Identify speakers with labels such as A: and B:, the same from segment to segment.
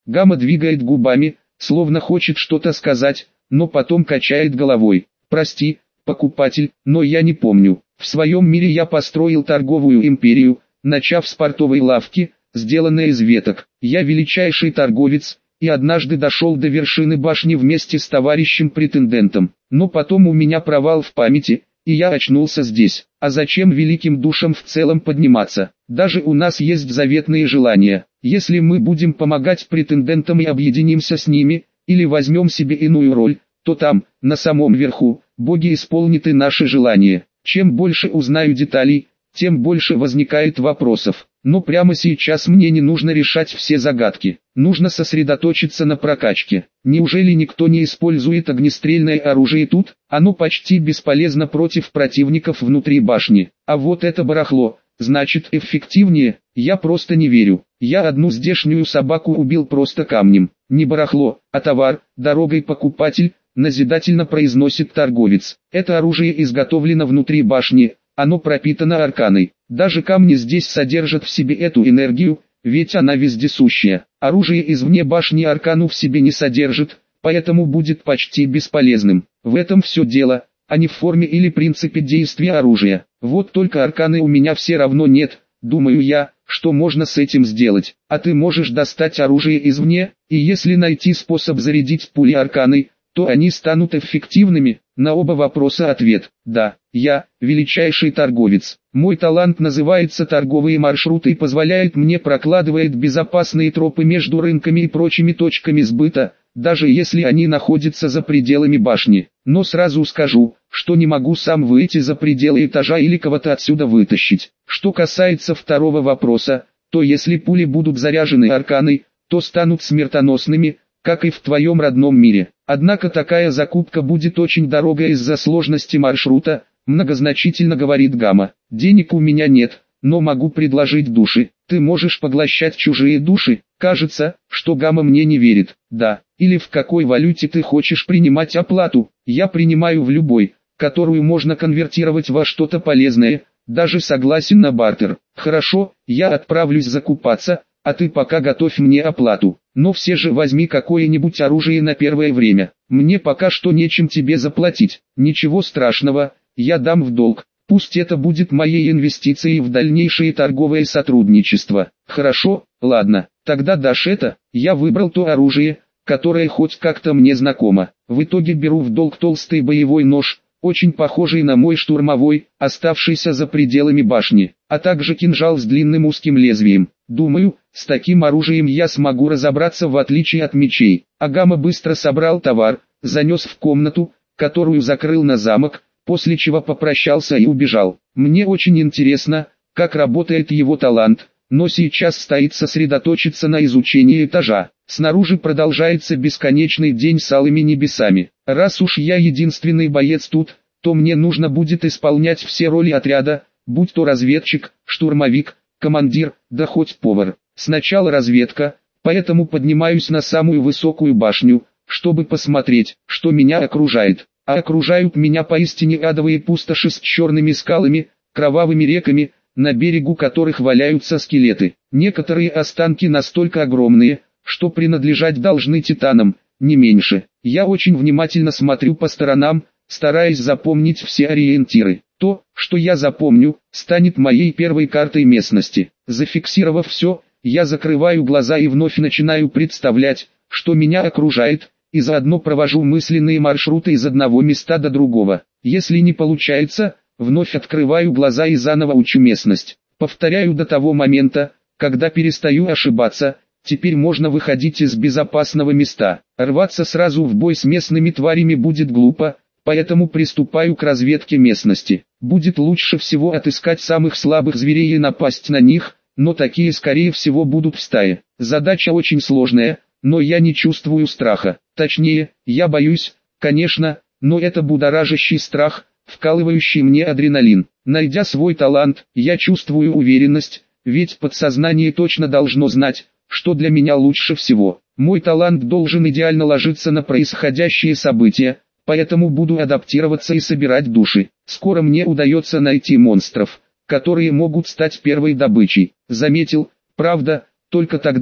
A: Гамма двигает губами, словно хочет что-то сказать, но потом качает головой. Прости, покупатель, но я не помню. В своем мире я построил торговую империю, начав с портовой лавки, сделанной из веток. Я величайший торговец, и однажды дошел до вершины башни вместе с товарищем-претендентом. Но потом у меня провал в памяти, и я очнулся здесь. А зачем великим душам в целом подниматься? Даже у нас есть заветные желания. Если мы будем помогать претендентам и объединимся с ними, или возьмем себе иную роль, то там, на самом верху, боги исполнят и наши желания. Чем больше узнаю деталей, тем больше возникает вопросов. Но прямо сейчас мне не нужно решать все загадки. Нужно сосредоточиться на прокачке. Неужели никто не использует огнестрельное оружие тут? Оно почти бесполезно против противников внутри башни. А вот это барахло, значит эффективнее? Я просто не верю. Я одну здешнюю собаку убил просто камнем. Не барахло, а товар, дорогой покупатель, назидательно произносит торговец. Это оружие изготовлено внутри башни. Оно пропитано арканой. Даже камни здесь содержат в себе эту энергию, ведь она вездесущая. Оружие извне башни аркану в себе не содержит, поэтому будет почти бесполезным. В этом все дело, а не в форме или принципе действия оружия. Вот только арканы у меня все равно нет, думаю я, что можно с этим сделать. А ты можешь достать оружие извне, и если найти способ зарядить пули арканой, то они станут эффективными. На оба вопроса ответ – да, я – величайший торговец. Мой талант называется торговые маршруты и позволяет мне прокладывать безопасные тропы между рынками и прочими точками сбыта, даже если они находятся за пределами башни. Но сразу скажу, что не могу сам выйти за пределы этажа или кого-то отсюда вытащить. Что касается второго вопроса, то если пули будут заряжены арканой, то станут смертоносными, как и в твоем родном мире. Однако такая закупка будет очень дорогая из-за сложности маршрута, многозначительно говорит Гамма. Денег у меня нет, но могу предложить души. Ты можешь поглощать чужие души? Кажется, что Гамма мне не верит. Да, или в какой валюте ты хочешь принимать оплату? Я принимаю в любой, которую можно конвертировать во что-то полезное, даже согласен на бартер. Хорошо, я отправлюсь закупаться, а ты пока готовь мне оплату. Но все же возьми какое-нибудь оружие на первое время. Мне пока что нечем тебе заплатить. Ничего страшного, я дам в долг. Пусть это будет моей инвестицией в дальнейшее торговое сотрудничество. Хорошо, ладно, тогда дашь это. Я выбрал то оружие, которое хоть как-то мне знакомо. В итоге беру в долг толстый боевой нож, очень похожий на мой штурмовой, оставшийся за пределами башни, а также кинжал с длинным узким лезвием. Думаю, с таким оружием я смогу разобраться в отличие от мечей. Гамма быстро собрал товар, занес в комнату, которую закрыл на замок, после чего попрощался и убежал. Мне очень интересно, как работает его талант, но сейчас стоит сосредоточиться на изучении этажа. Снаружи продолжается бесконечный день с алыми небесами. Раз уж я единственный боец тут, то мне нужно будет исполнять все роли отряда, будь то разведчик, штурмовик, командир, да хоть повар. Сначала разведка, поэтому поднимаюсь на самую высокую башню, чтобы посмотреть, что меня окружает. А окружают меня поистине адовые пустоши с черными скалами, кровавыми реками, на берегу которых валяются скелеты. Некоторые останки настолько огромные, что принадлежать должны титанам, не меньше. Я очень внимательно смотрю по сторонам, стараясь запомнить все ориентиры. То, что я запомню, станет моей первой картой местности. Зафиксировав все, я закрываю глаза и вновь начинаю представлять, что меня окружает, и заодно провожу мысленные маршруты из одного места до другого. Если не получается, вновь открываю глаза и заново учу местность. Повторяю до того момента, когда перестаю ошибаться. Теперь можно выходить из безопасного места. Рваться сразу в бой с местными тварями будет глупо, поэтому приступаю к разведке местности. Будет лучше всего отыскать самых слабых зверей и напасть на них, но такие скорее всего будут в стае. Задача очень сложная, но я не чувствую страха. Точнее, я боюсь, конечно, но это будоражащий страх, вкалывающий мне адреналин. Найдя свой талант, я чувствую уверенность, ведь подсознание точно должно знать, что для меня лучше всего. Мой талант должен идеально ложиться на происходящие события, поэтому буду адаптироваться и собирать души. Скоро мне удается найти монстров, которые могут стать первой добычей. Заметил, правда, только тогда,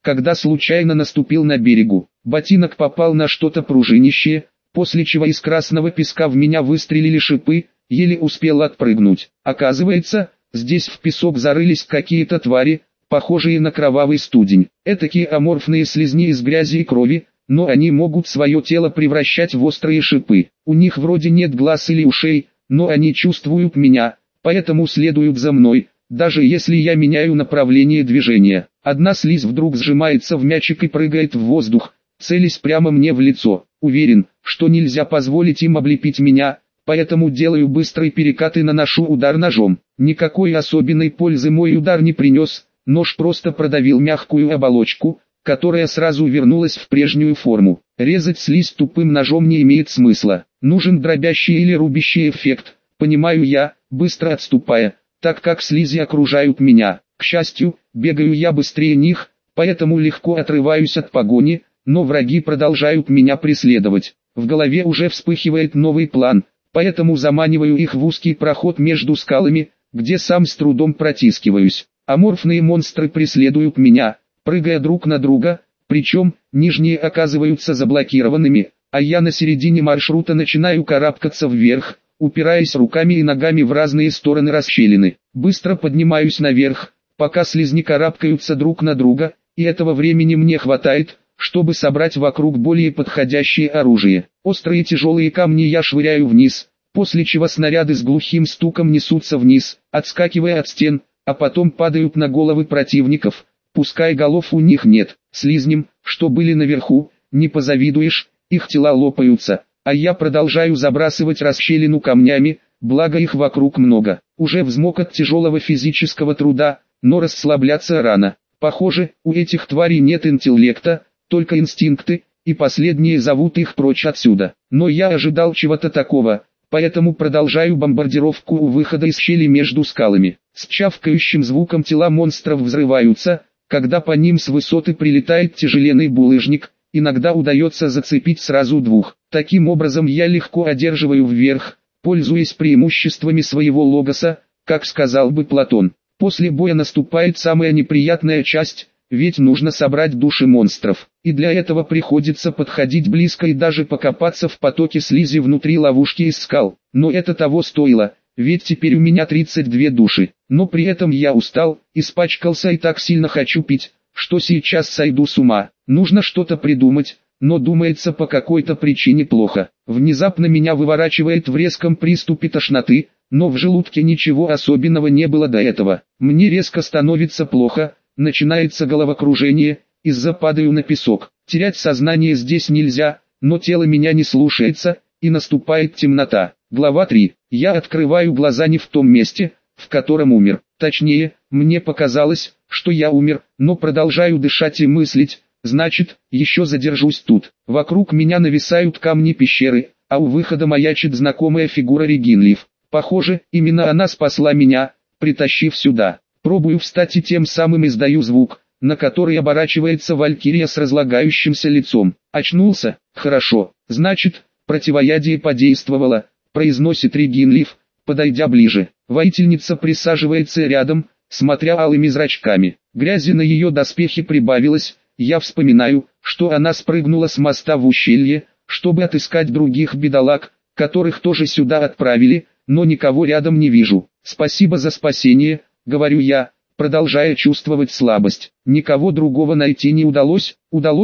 A: когда случайно наступил на берегу. Ботинок попал на что-то пружинищее, после чего из красного песка в меня выстрелили шипы, еле успел отпрыгнуть. Оказывается, здесь в песок зарылись какие-то твари, похожие на кровавый студень. Этакие аморфные слизни из грязи и крови, но они могут свое тело превращать в острые шипы. У них вроде нет глаз или ушей, но они чувствуют меня, поэтому следуют за мной, даже если я меняю направление движения. Одна слизь вдруг сжимается в мячик и прыгает в воздух, целясь прямо мне в лицо. Уверен, что нельзя позволить им облепить меня, поэтому делаю быстрый перекат и наношу удар ножом. Никакой особенной пользы мой удар не принес, нож просто продавил мягкую оболочку, которая сразу вернулась в прежнюю форму. Резать слизь тупым ножом не имеет смысла. Нужен дробящий или рубящий эффект, понимаю я, быстро отступая, так как слизи окружают меня. К счастью, бегаю я быстрее них, поэтому легко отрываюсь от погони, но враги продолжают меня преследовать. В голове уже вспыхивает новый план, поэтому заманиваю их в узкий проход между скалами, где сам с трудом протискиваюсь. Аморфные монстры преследуют меня, прыгая друг на друга, причем нижние оказываются заблокированными, а я на середине маршрута начинаю карабкаться вверх, упираясь руками и ногами в разные стороны расщелины. Быстро поднимаюсь наверх, пока слизни карабкаются друг на друга, и этого времени мне хватает, чтобы собрать вокруг более подходящее оружие. Острые тяжелые камни я швыряю вниз, после чего снаряды с глухим стуком несутся вниз, отскакивая от стен, а потом падают на головы противников, пускай голов у них нет. Слизням, что были наверху, не позавидуешь, их тела лопаются, а я продолжаю забрасывать расщелину камнями, благо их вокруг много. Уже взмок от тяжелого физического труда, но расслабляться рано. Похоже, у этих тварей нет интеллекта, только инстинкты, и последние зовут их прочь отсюда. Но я ожидал чего-то такого, поэтому продолжаю бомбардировку у выхода из щели между скалами. С чавкающим звуком тела монстров взрываются, когда по ним с высоты прилетает тяжеленный булыжник, иногда удается зацепить сразу двух. Таким образом я легко одерживаю вверх, пользуясь преимуществами своего логоса, как сказал бы Платон. После боя наступает самая неприятная часть, ведь нужно собрать души монстров, и для этого приходится подходить близко и даже покопаться в потоке слизи внутри ловушки из скал. Но это того стоило, ведь теперь у меня 32 души, но при этом я устал, испачкался и так сильно хочу пить, что сейчас сойду с ума. Нужно что-то придумать, но думается по какой-то причине плохо. Внезапно меня выворачивает в резком приступе тошноты, но в желудке ничего особенного не было до этого. Мне резко становится плохо, начинается головокружение, из-за падаю на песок. Терять сознание здесь нельзя, но тело меня не слушается, и наступает темнота. Глава 3. Я открываю глаза не в том месте, в котором умер. Точнее, мне показалось, что я умер, но продолжаю дышать и мыслить, значит, еще задержусь тут. Вокруг меня нависают камни пещеры, а у выхода маячит знакомая фигура Регинлиф. Похоже, именно она спасла меня, притащив сюда. Пробую встать и тем самым издаю звук, на который оборачивается Валькирия с разлагающимся лицом. Очнулся? Хорошо. Значит, противоядие подействовало, произносит Регинлиф, подойдя ближе. Воительница присаживается рядом, смотря алыми зрачками. Грязи на ее доспехе прибавилось, я вспоминаю, что она спрыгнула с моста в ущелье, чтобы отыскать других бедолаг, которых тоже сюда отправили, но никого рядом не вижу. Спасибо за спасение, говорю я, продолжая чувствовать слабость. Никого другого найти не удалось,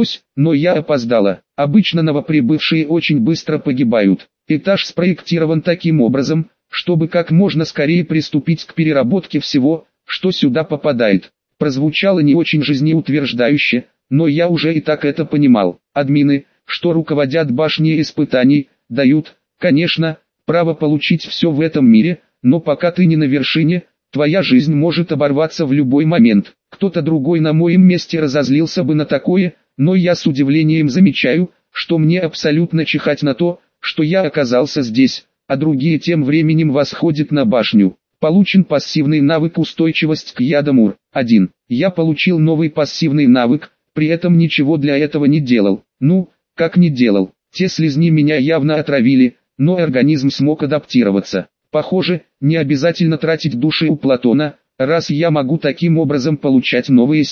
A: но я опоздала. Обычно новоприбывшие очень быстро погибают. Этаж спроектирован таким образом, чтобы как можно скорее приступить к переработке всего, что сюда попадает. Прозвучало не очень жизнеутверждающе, но я уже и так это понимал. Админы, что руководят башней испытаний, дают, конечно, право получить все в этом мире, но пока ты не на вершине, твоя жизнь может оборваться в любой момент. Кто-то другой на моем месте разозлился бы на такое, но я с удивлением замечаю, что мне абсолютно чихать на то, что я оказался здесь, а другие тем временем восходят на башню. Получен пассивный навык устойчивость к ядам 1. Я получил новый пассивный навык, при этом ничего для этого не делал. Ну, как не делал? Те слизни меня явно отравили, но организм смог адаптироваться. Похоже, не обязательно тратить души у Платона, раз я могу таким образом получать новые силы.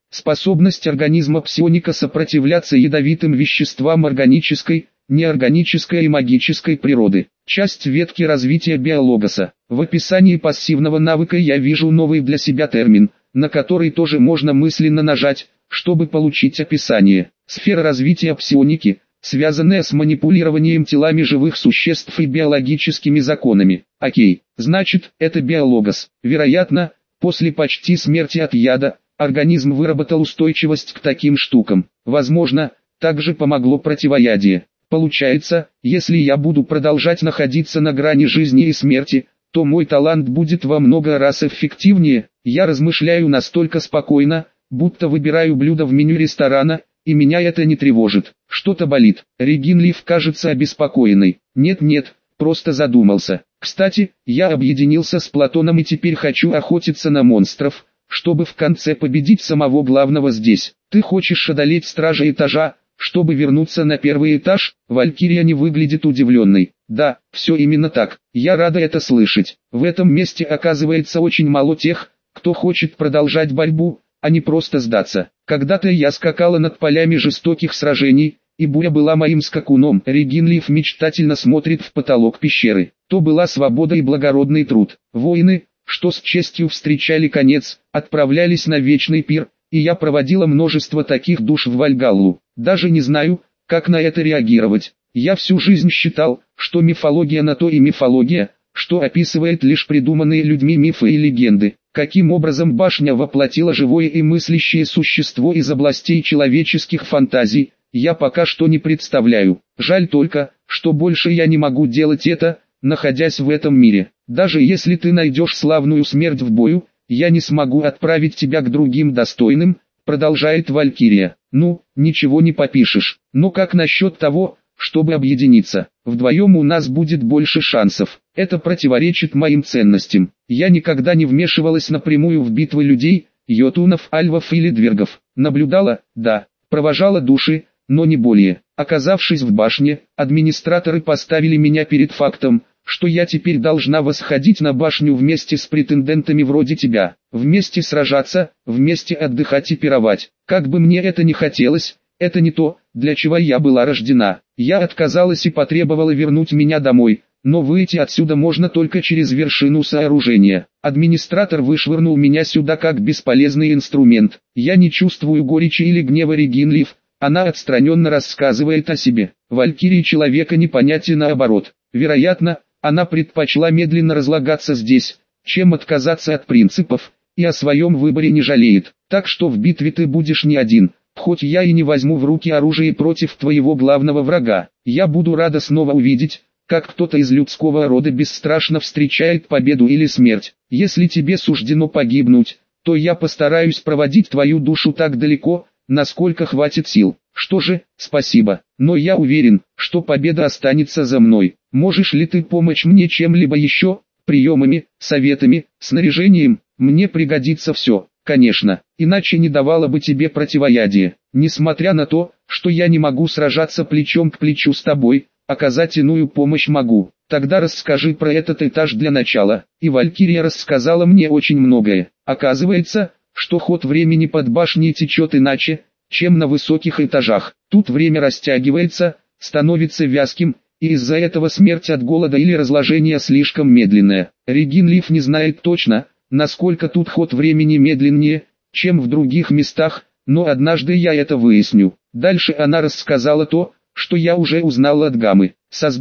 A: Способность организма псионика сопротивляться ядовитым веществам органической, неорганической и магической природы. Часть ветки развития биологоса. В описании пассивного навыка я вижу новый для себя термин, на который тоже можно мысленно нажать, чтобы получить описание. Сфера развития псионики, связанная с манипулированием телами живых существ и биологическими законами. Окей, значит, это биологос. Вероятно, после почти смерти от яда, организм выработал устойчивость к таким штукам. Возможно, также помогло противоядие. Получается, если я буду продолжать находиться на грани жизни и смерти, то мой талант будет во много раз эффективнее. Я размышляю настолько спокойно, будто выбираю блюдо в меню ресторана, и меня это не тревожит. Что-то болит. Регин Лив кажется обеспокоенной. Нет, просто задумался. Кстати, я объединился с Платоном и теперь хочу охотиться на монстров, чтобы в конце победить самого главного здесь. Ты хочешь одолеть стража этажа, чтобы вернуться на первый этаж? Валькирия не выглядит удивленной. Да, все именно так. Я рада это слышать. В этом месте оказывается очень мало тех, кто хочет продолжать борьбу, а не просто сдаться. Когда-то я скакала над полями жестоких сражений, и буря была моим скакуном. Регин Лив мечтательно смотрит в потолок пещеры. То была свобода и благородный труд. Воины, что с честью встречали конец, отправлялись на вечный пир, и я проводила множество таких душ в Вальгаллу. Даже не знаю, как на это реагировать. Я всю жизнь считал, что мифология на то и мифология, что описывает лишь придуманные людьми мифы и легенды. Каким образом башня воплотила живое и мыслящее существо из областей человеческих фантазий, я пока что не представляю. Жаль только, что больше я не могу делать это, находясь в этом мире. Даже если ты найдешь славную смерть в бою, я не смогу отправить тебя к другим достойным, продолжает Валькирия. Ну, ничего не попишешь. Но как насчет того, чтобы объединиться? Вдвоем у нас будет больше шансов. Это противоречит моим ценностям. Я никогда не вмешивалась напрямую в битвы людей, йотунов, альвов или двергов. Наблюдала, да, провожала души, но не более. Оказавшись в башне, администраторы поставили меня перед фактом, что я теперь должна восходить на башню вместе с претендентами вроде тебя. Вместе сражаться, вместе отдыхать и пировать. Как бы мне это ни хотелось, это не то, для чего я была рождена. Я отказалась и потребовала вернуть меня домой, но выйти отсюда можно только через вершину сооружения. Администратор вышвырнул меня сюда как бесполезный инструмент. Я не чувствую горечи или гнева Регин Лив, она отстраненно рассказывает о себе. Валькирии человека не понятие наоборот. Вероятно, она предпочла медленно разлагаться здесь, чем отказаться от принципов, и о своем выборе не жалеет. Так что в битве ты будешь не один. Хоть я и не возьму в руки оружие против твоего главного врага, я буду рада снова увидеть, как кто-то из людского рода бесстрашно встречает победу или смерть. Если тебе суждено погибнуть, то я постараюсь проводить твою душу так далеко, насколько хватит сил. Что же, спасибо, но я уверен, что победа останется за мной. Можешь ли ты помочь мне чем-либо еще? Приемами, советами, снаряжением? Мне пригодится все. Конечно, иначе не давала бы тебе противоядие. Несмотря на то, что я не могу сражаться плечом к плечу с тобой, оказать иную помощь могу. Тогда расскажи про этот этаж для начала. И Валькирия рассказала мне очень многое. Оказывается, что ход времени под башней течет иначе, чем на высоких этажах. Тут время растягивается, становится вязким, и из-за этого смерть от голода или разложения слишком медленная. Регин Лив не знает точно, насколько тут ход времени медленнее, чем в других местах, но однажды я это выясню. Дальше она рассказала то, что я уже узнал от Гаммы.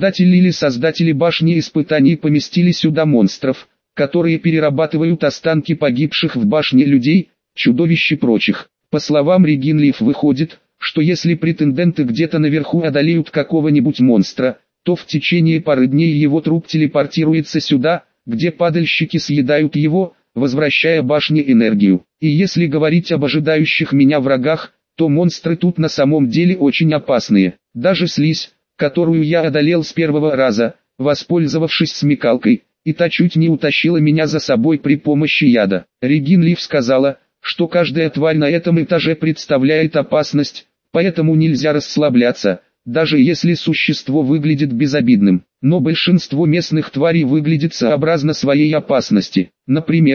A: Создатели башни испытаний поместили сюда монстров, которые перерабатывают останки погибших в башне людей, чудовищ и прочих. По словам Регин Лив выходит, что если претенденты где-то наверху одолеют какого-нибудь монстра, то в течение пары дней его труп телепортируется сюда, где падальщики съедают его, возвращая башне энергию. И если говорить об ожидающих меня врагах, то монстры тут на самом деле очень опасные. Даже слизь, которую я одолел с первого раза, воспользовавшись смекалкой, и та чуть не утащила меня за собой при помощи яда. Регин Лив сказала, что каждая тварь на этом этаже представляет опасность, поэтому нельзя расслабляться, даже если существо выглядит безобидным. Но большинство местных тварей выглядит сообразно своей опасности. Например,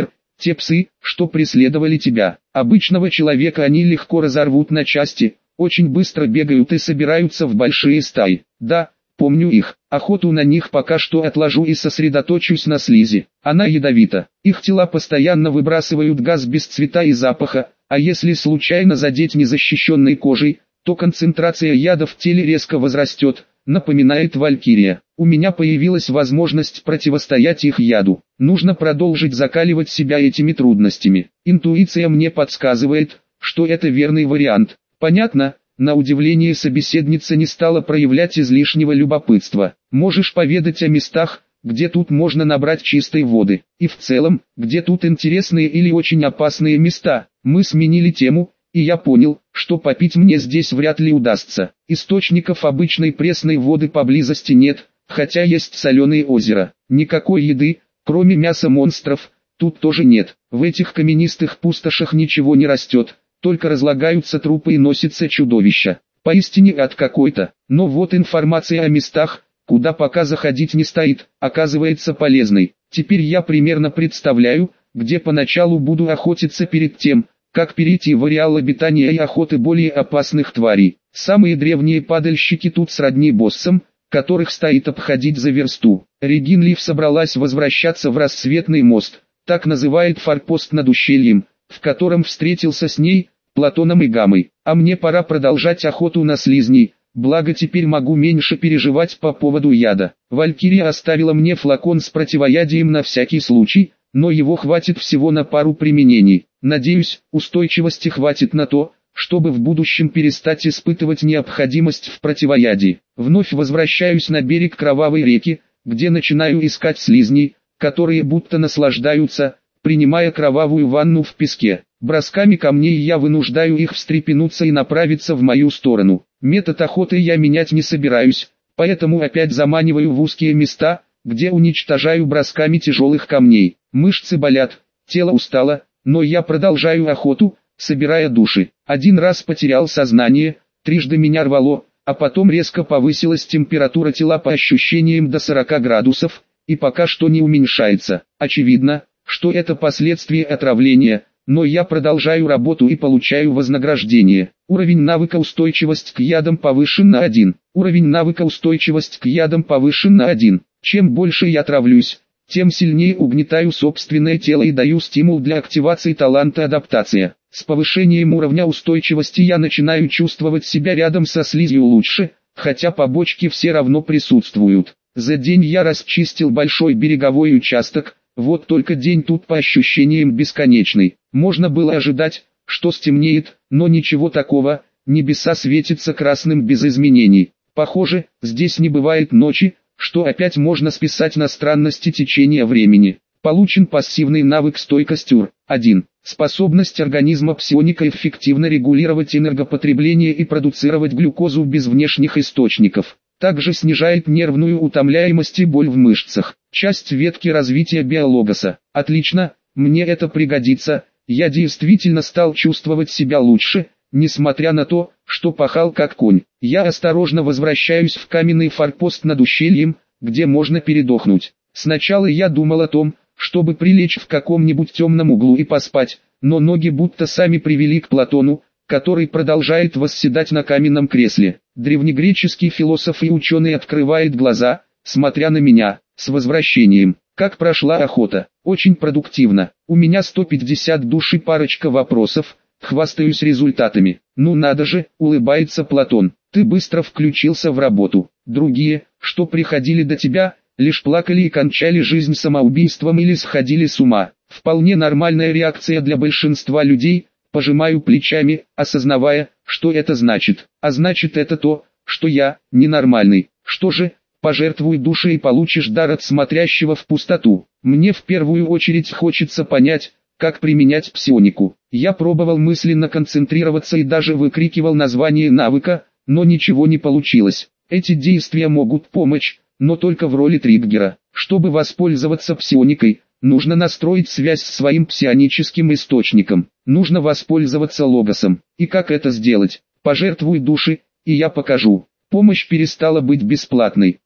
A: Те псы, что преследовали тебя. Обычного человека они легко разорвут на части, очень быстро бегают и собираются в большие стаи. Да, помню их. Охоту на них пока что отложу и сосредоточусь на слизи. Она ядовита. Их тела постоянно выбрасывают газ без цвета и запаха, а если случайно задеть незащищенной кожей, то концентрация яда в теле резко возрастет, напоминает Валькирия. У меня появилась возможность противостоять их яду. Нужно продолжить закаливать себя этими трудностями. Интуиция мне подсказывает, что это верный вариант. Понятно, на удивление собеседница не стала проявлять излишнего любопытства. Можешь поведать о местах, где тут можно набрать чистой воды, и в целом, где тут интересные или очень опасные места. Мы сменили тему, и я понял, что попить мне здесь вряд ли удастся. Источников обычной пресной воды поблизости нет, хотя есть соленые озера. Никакой еды, кроме мяса монстров, тут тоже нет. В этих каменистых пустошах ничего не растет, только разлагаются трупы и носятся чудовища. Поистине ад какой-то. Но вот информация о местах, куда пока заходить не стоит, оказывается полезной. Теперь я примерно представляю, где поначалу буду охотиться перед тем, как перейти в ареал обитания и охоты более опасных тварей. Самые древние падальщики тут сродни боссам, которых стоит обходить за версту. Регинлиф собралась возвращаться в Рассветный мост, так называет форпост над ущельем, в котором встретился с ней, Платоном и Гамой. А мне пора продолжать охоту на слизней, благо теперь могу меньше переживать по поводу яда. Валькирия оставила мне флакон с противоядием на всякий случай, но его хватит всего на пару применений. Надеюсь, устойчивости хватит на то, чтобы в будущем перестать испытывать необходимость в противоядии. Вновь возвращаюсь на берег Кровавой реки, где начинаю искать слизней, которые будто наслаждаются, принимая кровавую ванну в песке. Бросками камней я вынуждаю их встрепенуться и направиться в мою сторону. Метод охоты я менять не собираюсь, поэтому опять заманиваю в узкие места, где уничтожаю бросками тяжелых камней. Мышцы болят, тело устало, но я продолжаю охоту, собирая души. Один раз потерял сознание, трижды меня рвало, а потом резко повысилась температура тела по ощущениям до 40 градусов, и пока что не уменьшается. Очевидно, что это последствия отравления, но я продолжаю работу и получаю вознаграждение. Уровень навыка устойчивость к ядам повышен на 1. Уровень навыка устойчивость к ядам повышен на 1. Чем больше я травлюсь, тем сильнее угнетаю собственное тело и даю стимул для активации таланта адаптация. С повышением уровня устойчивости я начинаю чувствовать себя рядом со слизью лучше, хотя побочки все равно присутствуют. За день я расчистил большой береговой участок, вот только день тут по ощущениям бесконечный. Можно было ожидать, что стемнеет, но ничего такого, небеса светятся красным без изменений. Похоже, здесь не бывает ночи, что опять можно списать на странности течения времени. Получен пассивный навык стойкость УР-1. Способность организма псионика эффективно регулировать энергопотребление и продуцировать глюкозу без внешних источников. Также снижает нервную утомляемость и боль в мышцах. Часть ветки развития биологоса. Отлично, мне это пригодится. Я действительно стал чувствовать себя лучше, несмотря на то, что пахал как конь. Я осторожно возвращаюсь в каменный форпост над ущельем, где можно передохнуть. Сначала я думал о том, чтобы прилечь в каком-нибудь темном углу и поспать, но ноги будто сами привели к Платону, который продолжает восседать на каменном кресле. Древнегреческий философ и ученый открывает глаза, смотря на меня. С возвращением. Как прошла охота? Очень продуктивно. У меня 150 душ и парочка вопросов. Хвастаюсь результатами. Ну надо же, улыбается Платон. Ты быстро включился в работу. Другие, что приходили до тебя, лишь плакали и кончали жизнь самоубийством или сходили с ума. Вполне нормальная реакция для большинства людей. Пожимаю плечами, осознавая, что это значит. А значит это то, что я ненормальный. Что же? Пожертвуй душой и получишь дар от смотрящего в пустоту. Мне в первую очередь хочется понять, как применять псионику. Я пробовал мысленно концентрироваться и даже выкрикивал название навыка, но ничего не получилось. Эти действия могут помочь, но только в роли триггера. Чтобы воспользоваться псионикой, нужно настроить связь с своим псионическим источником. Нужно воспользоваться логосом. И как это сделать? Пожертвуй души, и я покажу. Помощь перестала быть бесплатной.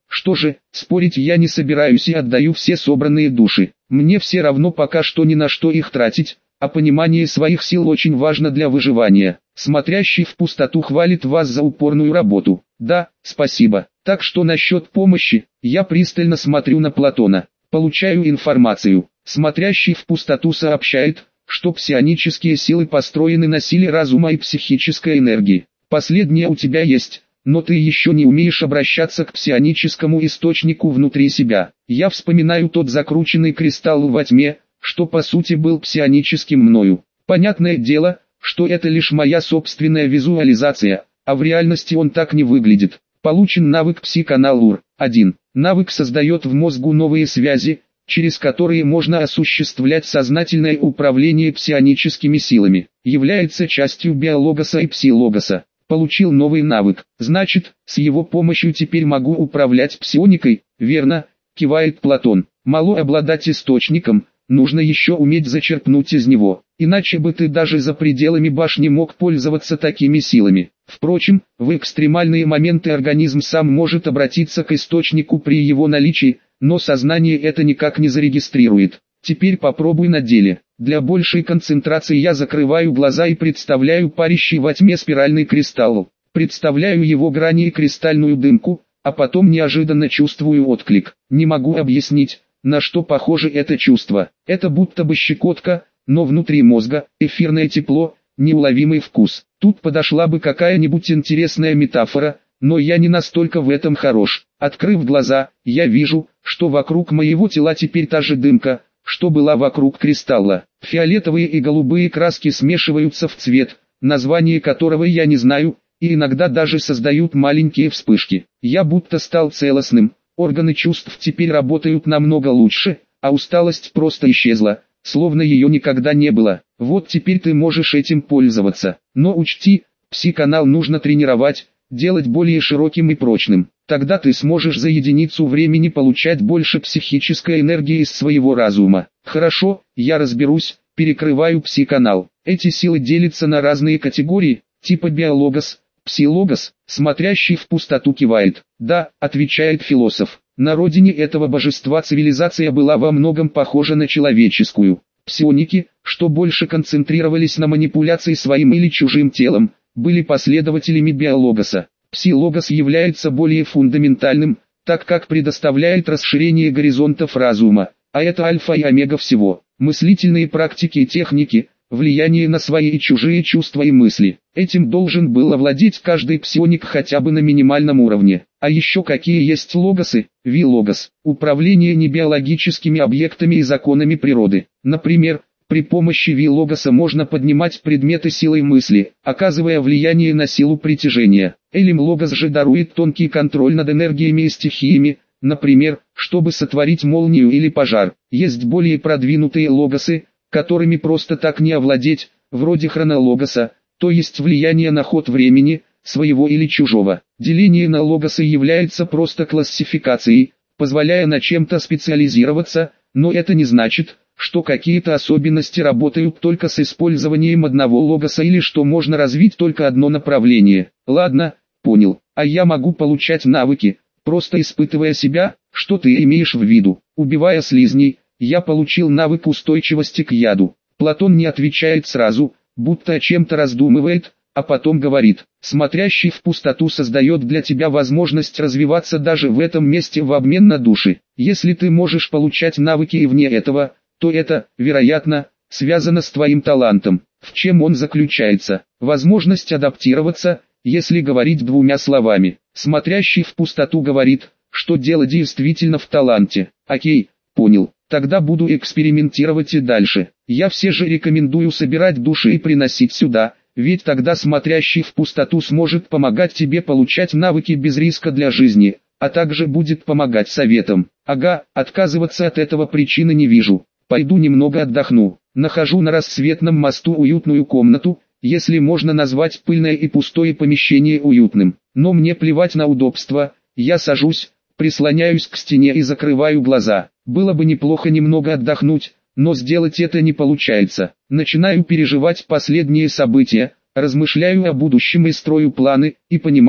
A: Что же, спорить я не собираюсь и отдаю все собранные души. Мне все равно пока что ни на что их тратить, а понимание своих сил очень важно для выживания. Смотрящий в пустоту хвалит вас за упорную работу. Да, спасибо. Так что насчет помощи, я пристально смотрю на Платона. Получаю информацию. Смотрящий в пустоту сообщает, что псионические силы построены на силе разума и психической энергии. Последнее у тебя есть, но ты еще не умеешь обращаться к псионическому источнику внутри себя. Я вспоминаю тот закрученный кристалл во тьме, что по сути был псионическим мною. Понятное дело, что это лишь моя собственная визуализация, а в реальности он так не выглядит. Получен навык Пси-канал УР-1. Навык создает в мозгу новые связи, через которые можно осуществлять сознательное управление псионическими силами. Является частью биологоса и псилогоса. Получил новый навык. Значит, с его помощью теперь могу управлять псионикой, верно? Кивает Платон. Мало обладать источником, нужно еще уметь зачерпнуть из него. Иначе бы ты даже за пределами башни мог пользоваться такими силами. Впрочем, в экстремальные моменты организм сам может обратиться к источнику при его наличии, но сознание это никак не зарегистрирует. Теперь попробуй на деле. Для большей концентрации я закрываю глаза и представляю парящий во тьме спиральный кристалл. Представляю его грани и кристальную дымку, а потом неожиданно чувствую отклик. Не могу объяснить, на что похоже это чувство. Это будто бы щекотка, но внутри мозга, эфирное тепло, неуловимый вкус. Тут подошла бы какая-нибудь интересная метафора, но я не настолько в этом хорош. Открыв глаза, я вижу, что вокруг моего тела теперь та же дымка, что была вокруг кристалла. Фиолетовые и голубые краски смешиваются в цвет, название которого я не знаю, и иногда даже создают маленькие вспышки. Я будто стал целостным, органы чувств теперь работают намного лучше, а усталость просто исчезла, словно ее никогда не было. Вот теперь ты можешь этим пользоваться. Но учти, пси-канал нужно тренировать, делать более широким и прочным. Тогда ты сможешь за единицу времени получать больше психической энергии из своего разума. Хорошо, я разберусь, перекрываю пси-канал. Эти силы делятся на разные категории, типа биологос, псилогос, смотрящий в пустоту кивает. Да, отвечает философ. На родине этого божества цивилизация была во многом похожа на человеческую. Псионики, что больше концентрировались на манипуляции своим или чужим телом, были последователями биологоса. Псилогос является более фундаментальным, так как предоставляет расширение горизонтов разума, а это альфа и омега всего. Мыслительные практики и техники, влияние на свои и чужие чувства и мысли. Этим должен был овладеть каждый псионик хотя бы на минимальном уровне. А еще какие есть логосы? Ви-логос. Управление небиологическими объектами и законами природы. Например, при помощи Ви-логоса можно поднимать предметы силой мысли, оказывая влияние на силу притяжения. Элим-логос же дарует тонкий контроль над энергиями и стихиями, например, чтобы сотворить молнию или пожар. Есть более продвинутые логосы, которыми просто так не овладеть, вроде хронологоса, то есть влияние на ход времени, своего или чужого. Деление на логосы является просто классификацией, позволяя на чем-то специализироваться, но это не значит, что какие-то особенности работают только с использованием одного логоса или что можно развить только одно направление. Ладно, понял. А я могу получать навыки, просто испытывая себя. Что ты имеешь в виду? Убивая слизней, я получил навык устойчивости к яду. Платон не отвечает сразу, будто о чем-то раздумывает, а потом говорит: смотрящий в пустоту создает для тебя возможность развиваться даже в этом месте в обмен на души. Если ты можешь получать навыки и вне этого, то это, вероятно, связано с твоим талантом. В чем он заключается? Возможность адаптироваться, если говорить двумя словами. Смотрящий в пустоту говорит, что дело действительно в таланте. Окей, понял. Тогда буду экспериментировать и дальше. Я все же рекомендую собирать души и приносить сюда, ведь тогда смотрящий в пустоту сможет помогать тебе получать навыки без риска для жизни, а также будет помогать советам. Ага, отказываться от этого причины не вижу. Пойду немного отдохну. Нахожу на Рассветном мосту уютную комнату, если можно назвать пыльное и пустое помещение уютным. Но мне плевать на удобство, я сажусь, прислоняюсь к стене и закрываю глаза. Было бы неплохо немного отдохнуть, но сделать это не получается. Начинаю переживать последние события, размышляю о будущем и строю планы, и понимаю,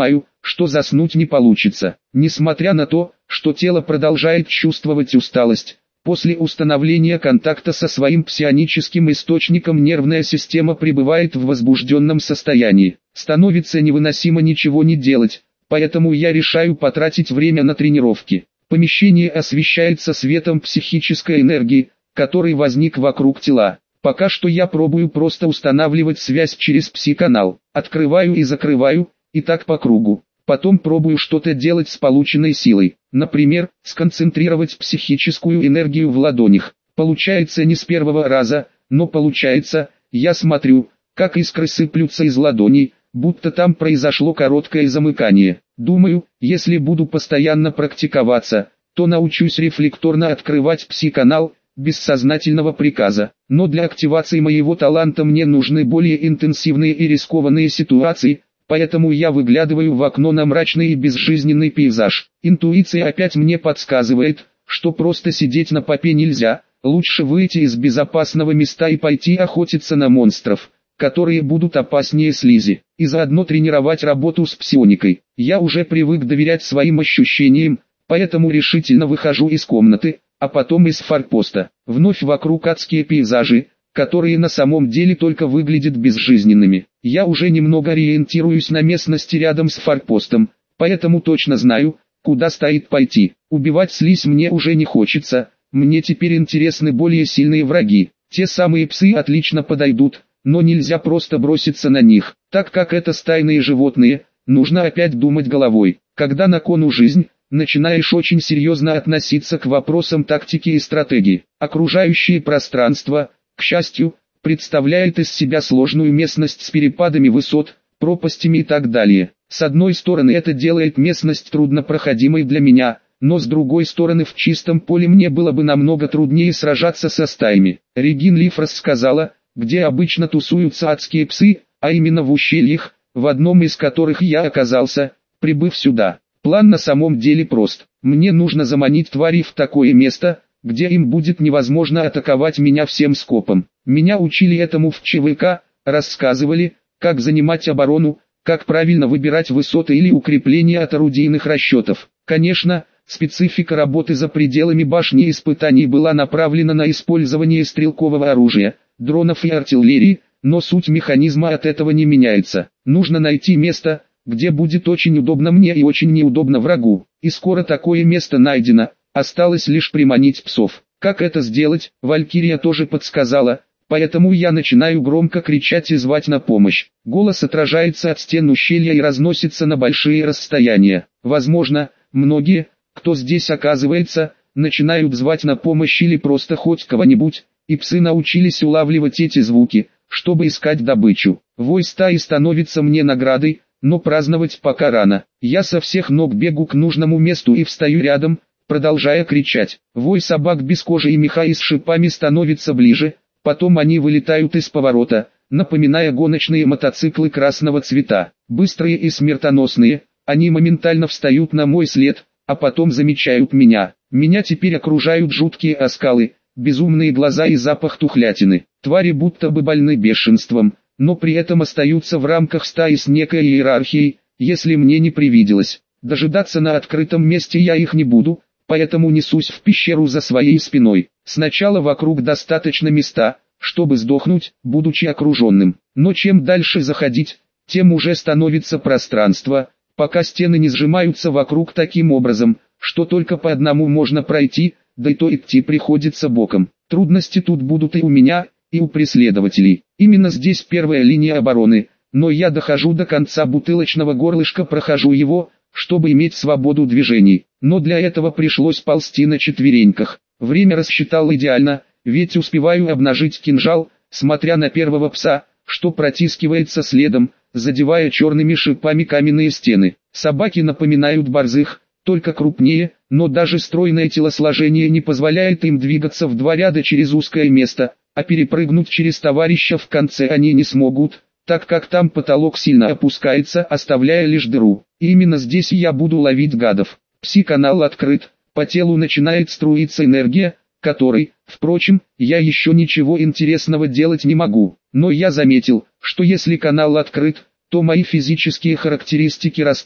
A: что заснуть не получится. Несмотря на то, что тело продолжает чувствовать усталость, после установления контакта со своим псионическим источником нервная система пребывает в возбужденном состоянии. Становится невыносимо ничего не делать, поэтому я решаю потратить время на тренировки. Помещение освещается светом психической энергии, который возник вокруг тела. Пока что я пробую просто устанавливать связь через пси-канал. Открываю и закрываю, и так по кругу. Потом пробую что-то делать с полученной силой. Например, сконцентрировать психическую энергию в ладонях. Получается не с первого раза, но получается. Я смотрю, как искры сыплются из ладоней, будто там произошло короткое замыкание. Думаю, если буду постоянно практиковаться, то научусь рефлекторно открывать пси-канал, без сознательного приказа. Но для активации моего таланта мне нужны более интенсивные и рискованные ситуации, поэтому я выглядываю в окно на мрачный и безжизненный пейзаж. Интуиция опять мне подсказывает, что просто сидеть на попе нельзя, лучше выйти из безопасного места и пойти охотиться на монстров, которые будут опаснее слизи, и заодно тренировать работу с псионикой. Я уже привык доверять своим ощущениям, поэтому решительно выхожу из комнаты, а потом из форпоста. Вновь вокруг адские пейзажи, которые на самом деле только выглядят безжизненными. Я уже немного ориентируюсь на местности рядом с форпостом, поэтому точно знаю, куда стоит пойти. Убивать слизь мне уже не хочется, мне теперь интересны более сильные враги. Те самые псы отлично подойдут, но нельзя просто броситься на них, так как это стайные животные, нужно опять думать головой. Когда на кону жизнь, начинаешь очень серьезно относиться к вопросам тактики и стратегии. Окружающее пространство, к счастью, представляет из себя сложную местность с перепадами высот, пропастями и так далее. С одной стороны это делает местность труднопроходимой для меня, но с другой стороны в чистом поле мне было бы намного труднее сражаться со стаями. Регин Лиф рассказала, где обычно тусуются адские псы, а именно в ущельях, в одном из которых я оказался, прибыв сюда. План на самом деле прост. Мне нужно заманить тварей в такое место, где им будет невозможно атаковать меня всем скопом. Меня учили этому в ЧВК, рассказывали, как занимать оборону, как правильно выбирать высоты или укрепления от орудийных расчетов. Конечно, специфика работы за пределами башни испытаний была направлена на использование стрелкового оружия, дронов и артиллерии, но суть механизма от этого не меняется. Нужно найти место, где будет очень удобно мне и очень неудобно врагу. И скоро такое место найдено, осталось лишь приманить псов. Как это сделать, Валькирия тоже подсказала, поэтому я начинаю громко кричать и звать на помощь. Голос отражается от стен ущелья и разносится на большие расстояния. Возможно, многие, кто здесь оказывается, начинают звать на помощь или просто хоть кого-нибудь, и псы научились улавливать эти звуки, чтобы искать добычу. Вой стаи становится мне наградой, но праздновать пока рано. Я со всех ног бегу к нужному месту и встаю рядом, продолжая кричать. Вой собак без кожи и меха и с шипами становится ближе, потом они вылетают из поворота, напоминая гоночные мотоциклы красного цвета. Быстрые и смертоносные, они моментально встают на мой след, а потом замечают меня. Меня теперь окружают жуткие оскалы, безумные глаза и запах тухлятины. Твари будто бы больны бешенством, но при этом остаются в рамках стаи с некой иерархией, если мне не привиделось. Дожидаться на открытом месте я их не буду, поэтому несусь в пещеру за своей спиной. Сначала вокруг достаточно места, чтобы сдохнуть, будучи окруженным. Но чем дальше заходить, тем уже становится пространство, пока стены не сжимаются вокруг таким образом, что только по одному можно пройти, да и то идти приходится боком. Трудности тут будут и у меня, и у преследователей. Именно здесь первая линия обороны, но я дохожу до конца бутылочного горлышка, прохожу его, чтобы иметь свободу движений. Но для этого пришлось ползти на четвереньках. Время рассчитал идеально, ведь успеваю обнажить кинжал, смотря на первого пса, что протискивается следом, задевая черными шипами каменные стены. Собаки напоминают борзых, только крупнее, но даже стройное телосложение не позволяет им двигаться в два ряда через узкое место, а перепрыгнуть через товарища в конце они не смогут, так как там потолок сильно опускается, оставляя лишь дыру. И именно здесь я буду ловить гадов. Пси-канал открыт, по телу начинает струиться энергия, которой, впрочем, я еще ничего интересного делать не могу. Но я заметил, что если канал открыт, то мои физические характеристики растут,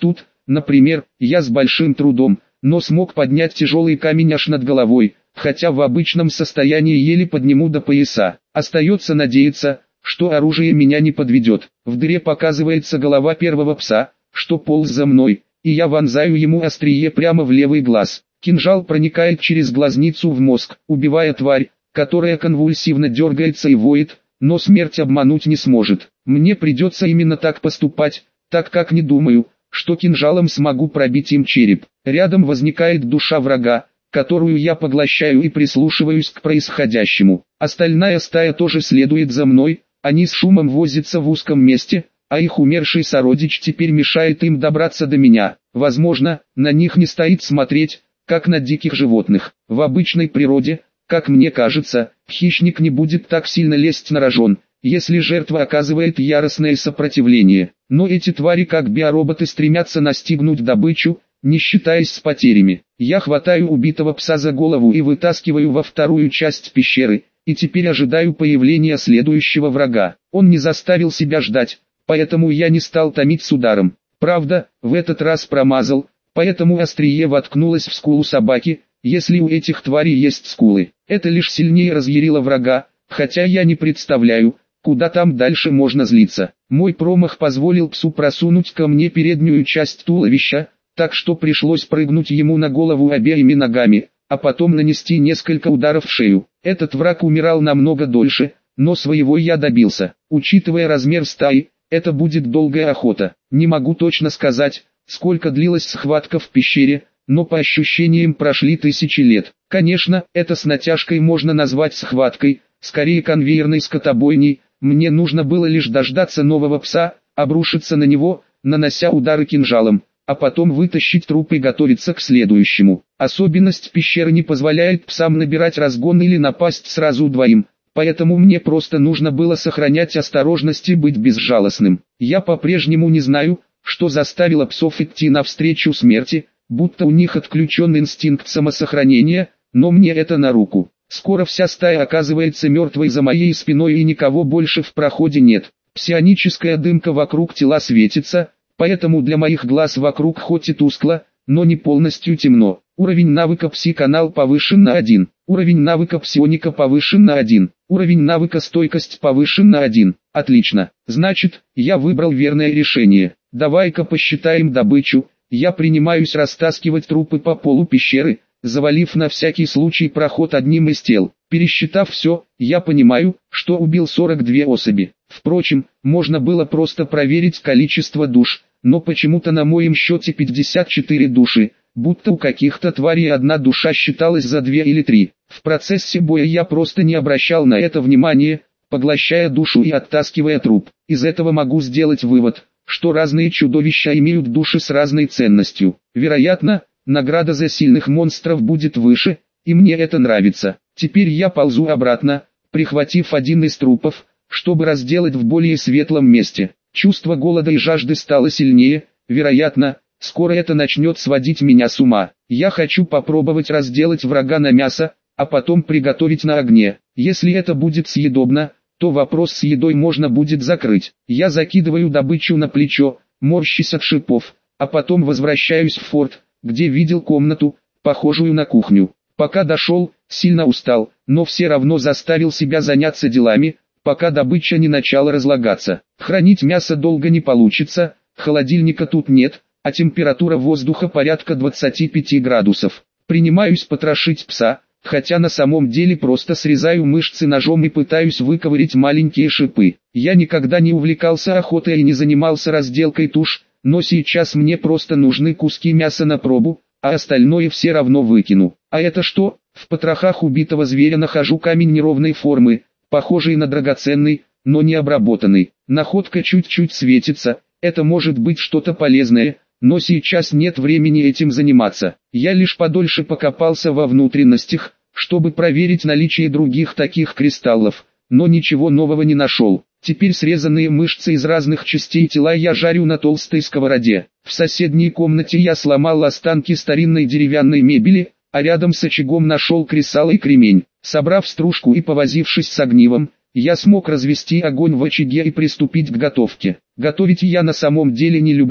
A: Например, я с большим трудом, но смог поднять тяжелый камень аж над головой, хотя в обычном состоянии еле подниму до пояса. Остается надеяться, что оружие меня не подведет. В дыре показывается голова первого пса, что полз за мной, и я вонзаю ему острие прямо в левый глаз. Кинжал проникает через глазницу в мозг, убивая тварь, которая конвульсивно дергается и воет, но смерть обмануть не сможет. Мне придется именно так поступать, так как не думаю, что кинжалом смогу пробить им череп. Рядом возникает душа врага, которую я поглощаю и прислушиваюсь к происходящему. Остальная стая тоже следует за мной, они с шумом возятся в узком месте, а их умерший сородич теперь мешает им добраться до меня. Возможно, на них не стоит смотреть, как на диких животных. В обычной природе, как мне кажется, хищник не будет так сильно лезть на рожон, если жертва оказывает яростное сопротивление. Но эти твари как биороботы стремятся настигнуть добычу, не считаясь с потерями. Я хватаю убитого пса за голову и вытаскиваю во вторую часть пещеры, и теперь ожидаю появления следующего врага. Он не заставил себя ждать, поэтому я не стал томить с ударом. Правда, в этот раз промазал, поэтому острие воткнулось в скулу собаки, если у этих тварей есть скулы. Это лишь сильнее разъярило врага, хотя я не представляю, куда там дальше можно злиться. Мой промах позволил псу просунуть ко мне переднюю часть туловища, так что пришлось прыгнуть ему на голову обеими ногами, а потом нанести несколько ударов в шею. Этот враг умирал намного дольше, но своего я добился. Учитывая размер стаи, это будет долгая охота. Не могу точно сказать, сколько длилась схватка в пещере, но по ощущениям прошли тысячи лет. Конечно, это с натяжкой можно назвать схваткой, скорее конвейерной скотобойней. Мне нужно было лишь дождаться нового пса, обрушиться на него, нанося удары кинжалом, а потом вытащить труп и готовиться к следующему. Особенность пещеры не позволяет псам набирать разгон или напасть сразу двоим, поэтому мне просто нужно было сохранять осторожность и быть безжалостным. Я по-прежнему не знаю, что заставило псов идти навстречу смерти, будто у них отключен инстинкт самосохранения, но мне это на руку. Скоро вся стая оказывается мертвой за моей спиной и никого больше в проходе нет. Псионическая дымка вокруг тела светится, поэтому для моих глаз вокруг хоть и тускло, но не полностью темно. Уровень навыка пси-канал повышен на 1. Уровень навыка псионика повышен на 1. Уровень навыка стойкость повышен на 1. Отлично. Значит, я выбрал верное решение. Давай-ка посчитаем добычу. Я принимаюсь растаскивать трупы по полу пещеры, завалив на всякий случай проход одним из тел. Пересчитав все, я понимаю, что убил 42 особи. Впрочем, можно было просто проверить количество душ, но почему-то на моем счете 54 души, будто у каких-то тварей одна душа считалась за 2 или 3. В процессе боя я просто не обращал на это внимания, поглощая душу и оттаскивая труп. Из этого могу сделать вывод, что разные чудовища имеют души с разной ценностью. Вероятно, награда за сильных монстров будет выше, и мне это нравится. Теперь я ползу обратно, прихватив один из трупов, чтобы разделать в более светлом месте. Чувство голода и жажды стало сильнее, вероятно, скоро это начнет сводить меня с ума. Я хочу попробовать разделать врага на мясо, а потом приготовить на огне. Если это будет съедобно, то вопрос с едой можно будет закрыть. Я закидываю добычу на плечо, морщась от шипов, а потом возвращаюсь в форт, где видел комнату, похожую на кухню. Пока дошел, сильно устал, но все равно заставил себя заняться делами, пока добыча не начала разлагаться. Хранить мясо долго не получится, холодильника тут нет, а температура воздуха порядка 25 градусов. Принимаюсь потрошить пса, хотя на самом деле просто срезаю мышцы ножом и пытаюсь выковырять маленькие шипы. Я никогда не увлекался охотой и не занимался разделкой туш, но сейчас мне просто нужны куски мяса на пробу, а остальное все равно выкину. А это что? В потрохах убитого зверя нахожу камень неровной формы, похожий на драгоценный, но не обработанный. Находка чуть-чуть светится, это может быть что-то полезное, но сейчас нет времени этим заниматься. Я лишь подольше покопался во внутренностях, чтобы проверить наличие других таких кристаллов, но ничего нового не нашел. Теперь срезанные мышцы из разных частей тела я жарю на толстой сковороде. В соседней комнате я сломал останки старинной деревянной мебели, а рядом с очагом нашел кресало и кремень. Собрав стружку и повозившись с огнивом, я смог развести огонь в очаге и приступить к готовке. Готовить я на самом деле не люблю,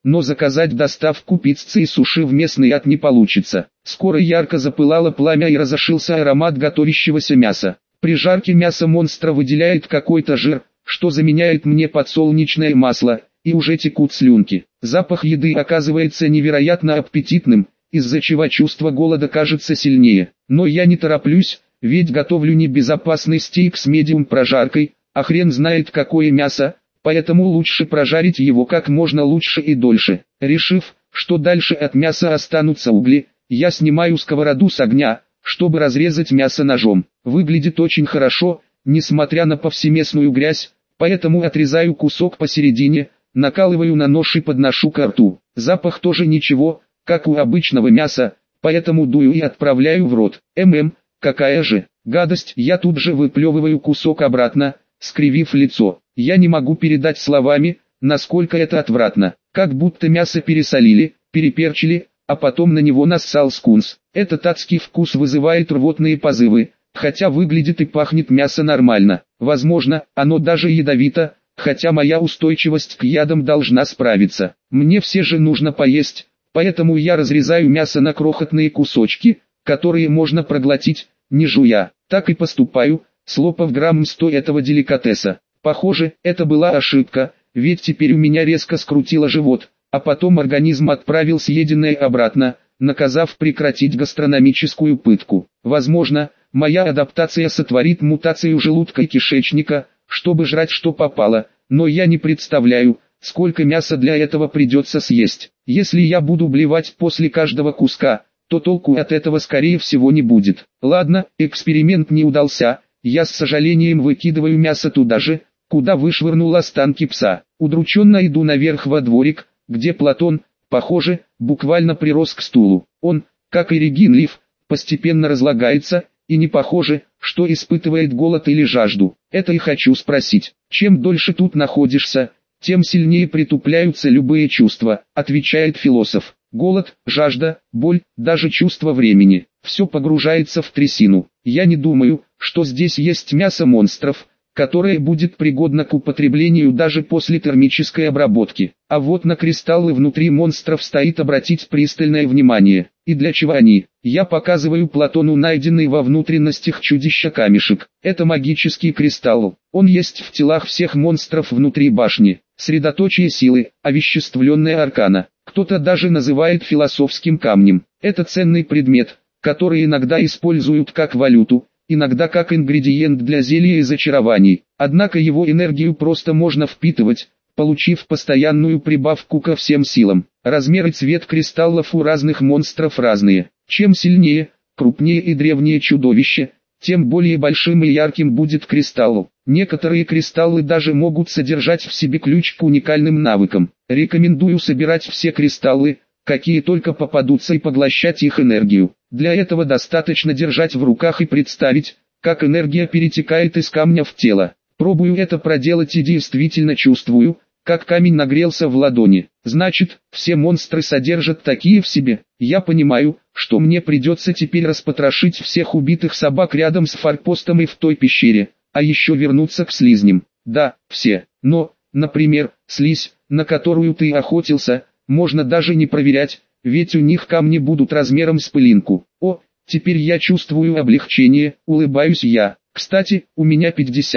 A: но заказать доставку пиццы и суши в местный ад не получится. Скоро ярко запылало пламя и разошился аромат готовящегося мяса. При жарке мясо монстра выделяет какой-то жир, что заменяет мне подсолнечное масло, и уже текут слюнки. Запах еды оказывается невероятно аппетитным, из-за чего чувство голода кажется сильнее. Но я не тороплюсь, ведь готовлю небезопасный стейк с медиум прожаркой, а хрен знает какое мясо, поэтому лучше прожарить его как можно лучше и дольше. Решив, что дальше от мяса останутся угли, я снимаю сковороду с огня, чтобы разрезать мясо ножом. Выглядит очень хорошо, несмотря на повсеместную грязь, поэтому отрезаю кусок посередине, накалываю на нож и подношу ко рту. Запах тоже ничего, как у обычного мяса, поэтому дую и отправляю в рот. Какая же гадость! Я тут же выплевываю кусок обратно, скривив лицо. Я не могу передать словами, насколько это отвратно. Как будто мясо пересолили, переперчили, а потом на него нассал скунс. Этот адский вкус вызывает рвотные позывы, хотя выглядит и пахнет мясо нормально. Возможно, оно даже ядовито, хотя моя устойчивость к ядам должна справиться. Мне все же нужно поесть, поэтому я разрезаю мясо на крохотные кусочки, которые можно проглотить, не жуя. Так и поступаю, слопав грамм 100 этого деликатеса. Похоже, это была ошибка, ведь теперь у меня резко скрутило живот, а потом организм отправил съеденное обратно, наказав прекратить гастрономическую пытку. Возможно, моя адаптация сотворит мутацию желудка и кишечника, чтобы жрать что попало, но я не представляю, сколько мяса для этого придется съесть. Если я буду блевать после каждого куска, то толку от этого скорее всего не будет. Ладно, эксперимент не удался, я с сожалением выкидываю мясо туда же, куда вышвырнул останки пса. Удрученно иду наверх во дворик, где Платон, похоже, буквально прирос к стулу. Он, как и Регинлиф, постепенно разлагается, и не похоже, что испытывает голод или жажду. Это и хочу спросить. Чем дольше тут находишься, тем сильнее притупляются любые чувства, отвечает философ. Голод, жажда, боль, даже чувство времени. Все погружается в трясину. Я не думаю, что здесь есть мясо монстров, которое будет пригодно к употреблению даже после термической обработки. А вот на кристаллы внутри монстров стоит обратить пристальное внимание. И для чего они? Я показываю Платону найденный во внутренностях чудища камешек. Это магический кристалл. Он есть в телах всех монстров внутри башни. Средоточие силы, овеществленная аркана. Кто-то даже называет философским камнем. Это ценный предмет, который иногда используют как валюту, иногда как ингредиент для зелья и зачарований. Однако его энергию просто можно впитывать, получив постоянную прибавку ко всем силам. Размер и цвет кристаллов у разных монстров разные. Чем сильнее, крупнее и древнее чудовище, тем более большим и ярким будет кристалл. Некоторые кристаллы даже могут содержать в себе ключ к уникальным навыкам. Рекомендую собирать все кристаллы, какие только попадутся, и поглощать их энергию. Для этого достаточно держать в руках и представить, как энергия перетекает из камня в тело. Пробую это проделать и действительно чувствую, как камень нагрелся в ладони. Значит, все монстры содержат такие в себе. Я понимаю, что мне придется теперь распотрошить всех убитых собак рядом с форпостом и в той пещере, а еще вернуться к слизням. Да, все. Но, например, слизь, на которую ты охотился, можно даже не проверять, ведь у них камни будут размером с пылинку. О, теперь я чувствую облегчение, улыбаюсь я. Кстати, у меня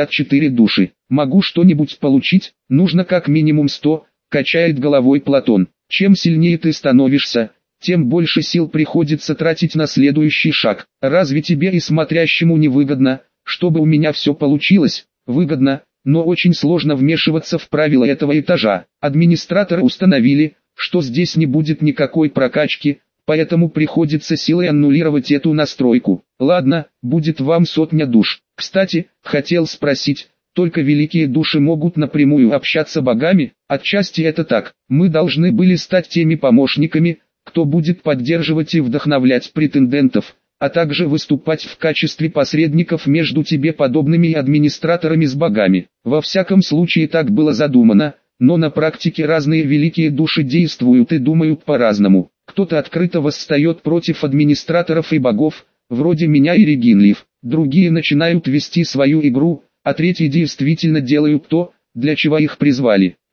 A: 54 души. Могу что-нибудь получить? Нужно как минимум 100, качает головой Платон. Чем сильнее ты становишься, тем больше сил приходится тратить на следующий шаг. Разве тебе и смотрящему не выгодно, чтобы у меня все получилось? Выгодно, но очень сложно вмешиваться в правила этого этажа. Администраторы установили, что здесь не будет никакой прокачки, поэтому приходится силой аннулировать эту настройку. Ладно, будет вам 100 душ. Кстати, хотел спросить, только великие души могут напрямую общаться с богами? Отчасти это так. Мы должны были стать теми помощниками, кто будет поддерживать и вдохновлять претендентов, а также выступать в качестве посредников между тебе подобными и администраторами с богами. Во всяком случае так было задумано, но на практике разные великие души действуют и думают по-разному. Кто-то открыто восстает против администраторов и богов, вроде меня и Регинлиф. Другие начинают вести свою игру, а третьи действительно делают то, для чего их призвали.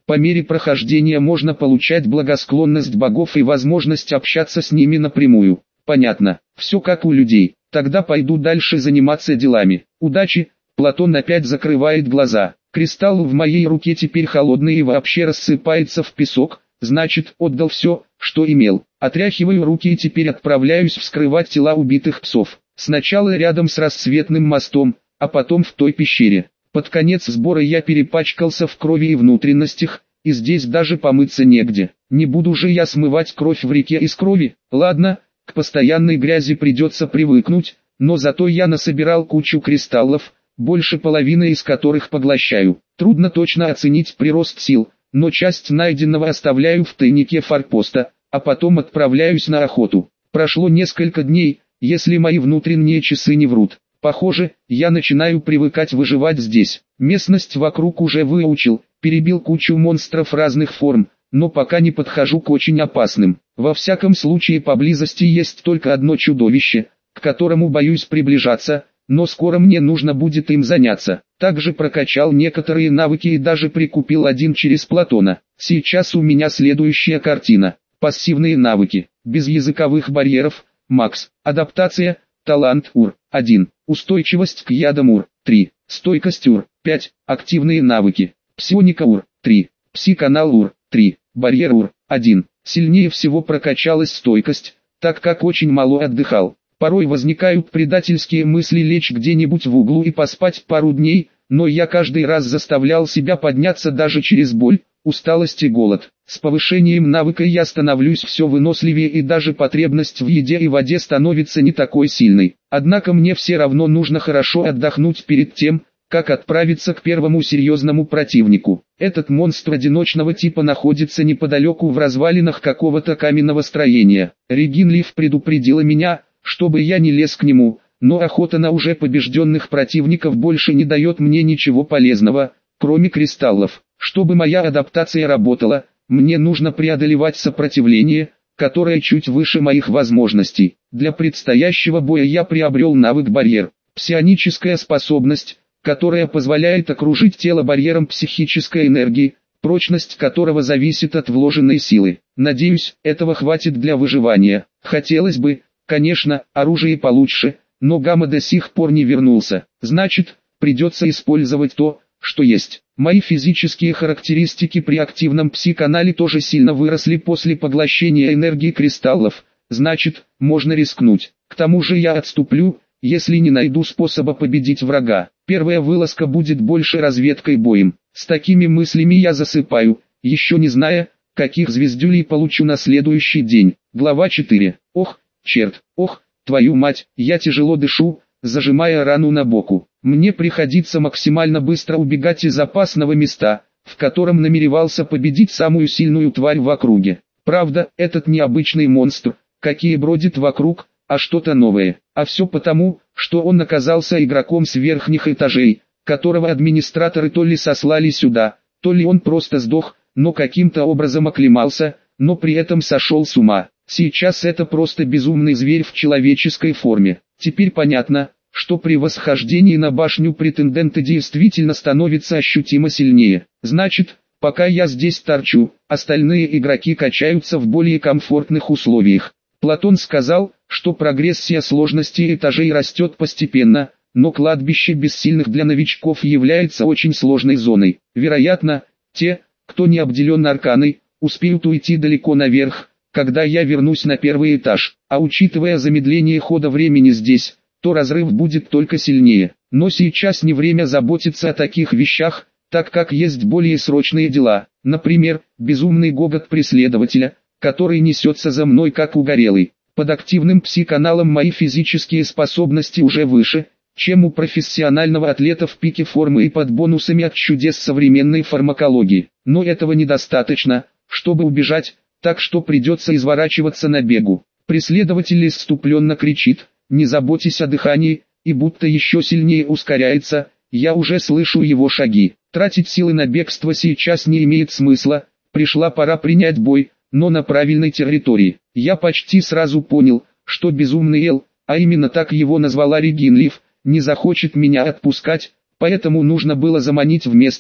A: По мере прохождения можно получать благосклонность богов и возможность общаться с ними напрямую. Понятно, все как у людей. Тогда пойду дальше заниматься делами. Удачи. Платон опять закрывает глаза. Кристалл в моей руке теперь холодный и вообще рассыпается в песок, значит, отдал все, что имел. Отряхиваю руки и теперь отправляюсь вскрывать тела убитых псов. Сначала рядом с рассветным мостом, а потом в той пещере. Под конец сбора я перепачкался в крови и внутренностях, и здесь даже помыться негде. Не буду же я смывать кровь в реке из крови. Ладно, к постоянной грязи придется привыкнуть, но зато я насобирал кучу кристаллов, больше половины из которых поглощаю. Трудно точно оценить прирост сил, но часть найденного оставляю в тайнике форпоста, а потом отправляюсь на охоту. Прошло несколько дней, если мои внутренние часы не врут. Похоже, я начинаю привыкать выживать здесь. Местность вокруг уже выучил, перебил кучу монстров разных форм, но пока не подхожу к очень опасным. Во всяком случае поблизости есть только одно чудовище, к которому боюсь приближаться, но скоро мне нужно будет им заняться. Также прокачал некоторые навыки и даже прикупил один через Платона. Сейчас у меня следующая картина. Пассивные навыки. Без языковых барьеров. Макс. Адаптация. Талант УР. 1. Устойчивость к ядам УР. 3. Стойкость УР. 5. Активные навыки. Псионика УР. 3. Пси-канал УР. 3. Барьер УР. 1. Сильнее всего прокачалась стойкость, так как очень мало отдыхал. Порой возникают предательские мысли лечь где-нибудь в углу и поспать пару дней, но я каждый раз заставлял себя подняться даже через боль, усталость и голод. С повышением навыка я становлюсь все выносливее и даже потребность в еде и воде становится не такой сильной. Однако мне все равно нужно хорошо отдохнуть перед тем, как отправиться к первому серьезному противнику. Этот монстр одиночного типа находится неподалеку в развалинах какого-то каменного строения. Регинлиф предупредила меня, чтобы я не лез к нему, но охота на уже побежденных противников больше не дает мне ничего полезного, кроме кристаллов. Чтобы моя адаптация работала, мне нужно преодолевать сопротивление, которое чуть выше моих возможностей. Для предстоящего боя я приобрел навык барьер, псионическая способность, которая позволяет окружить тело барьером психической энергии, прочность которого зависит от вложенной силы. Надеюсь, этого хватит для выживания. Хотелось бы, конечно, оружие получше, но Гамма до сих пор не вернулся. Значит, придется использовать то, что есть. Мои физические характеристики при активном пси-канале тоже сильно выросли после поглощения энергии кристаллов. Значит, можно рискнуть. К тому же я отступлю, если не найду способа победить врага. Первая вылазка будет больше разведкой боем. С такими мыслями я засыпаю, еще не зная, каких звездюлей получу на следующий день. Глава 4. Ох, черт, ох, твою мать, я тяжело дышу, зажимая рану на боку. Мне приходится максимально быстро убегать из опасного места, в котором намеревался победить самую сильную тварь в округе. Правда, этот необычный монстр, какие бродит вокруг, а что-то новое. А все потому, что он оказался игроком с верхних этажей, которого администраторы то ли сослали сюда, то ли он просто сдох, но каким-то образом оклемался, но при этом сошел с ума. Сейчас это просто безумный зверь в человеческой форме. Теперь понятно, что при восхождении на башню претенденты действительно становятся ощутимо сильнее. Значит, пока я здесь торчу, остальные игроки качаются в более комфортных условиях. Платон сказал, что прогрессия сложности этажей растет постепенно, но кладбище бессильных для новичков является очень сложной зоной. Вероятно, те, кто не обделен арканой, успеют уйти далеко наверх, когда я вернусь на первый этаж. А учитывая замедление хода времени здесь, то разрыв будет только сильнее. Но сейчас не время заботиться о таких вещах, так как есть более срочные дела. Например, безумный гогот преследователя, который несется за мной как угорелый. Под активным пси-каналом мои физические способности уже выше, чем у профессионального атлета в пике формы и под бонусами от чудес современной фармакологии. Но этого недостаточно, чтобы убежать, так что придется изворачиваться на бегу. Преследователь исступленно кричит: «Не заботьтесь о дыхании», и будто еще сильнее ускоряется, я уже слышу его шаги. Тратить силы на бегство сейчас не имеет смысла, пришла пора принять бой, но на правильной территории. Я почти сразу понял, что безумный Эл, а именно так его назвала Регинлиф, не захочет меня отпускать, поэтому нужно было заманить в место,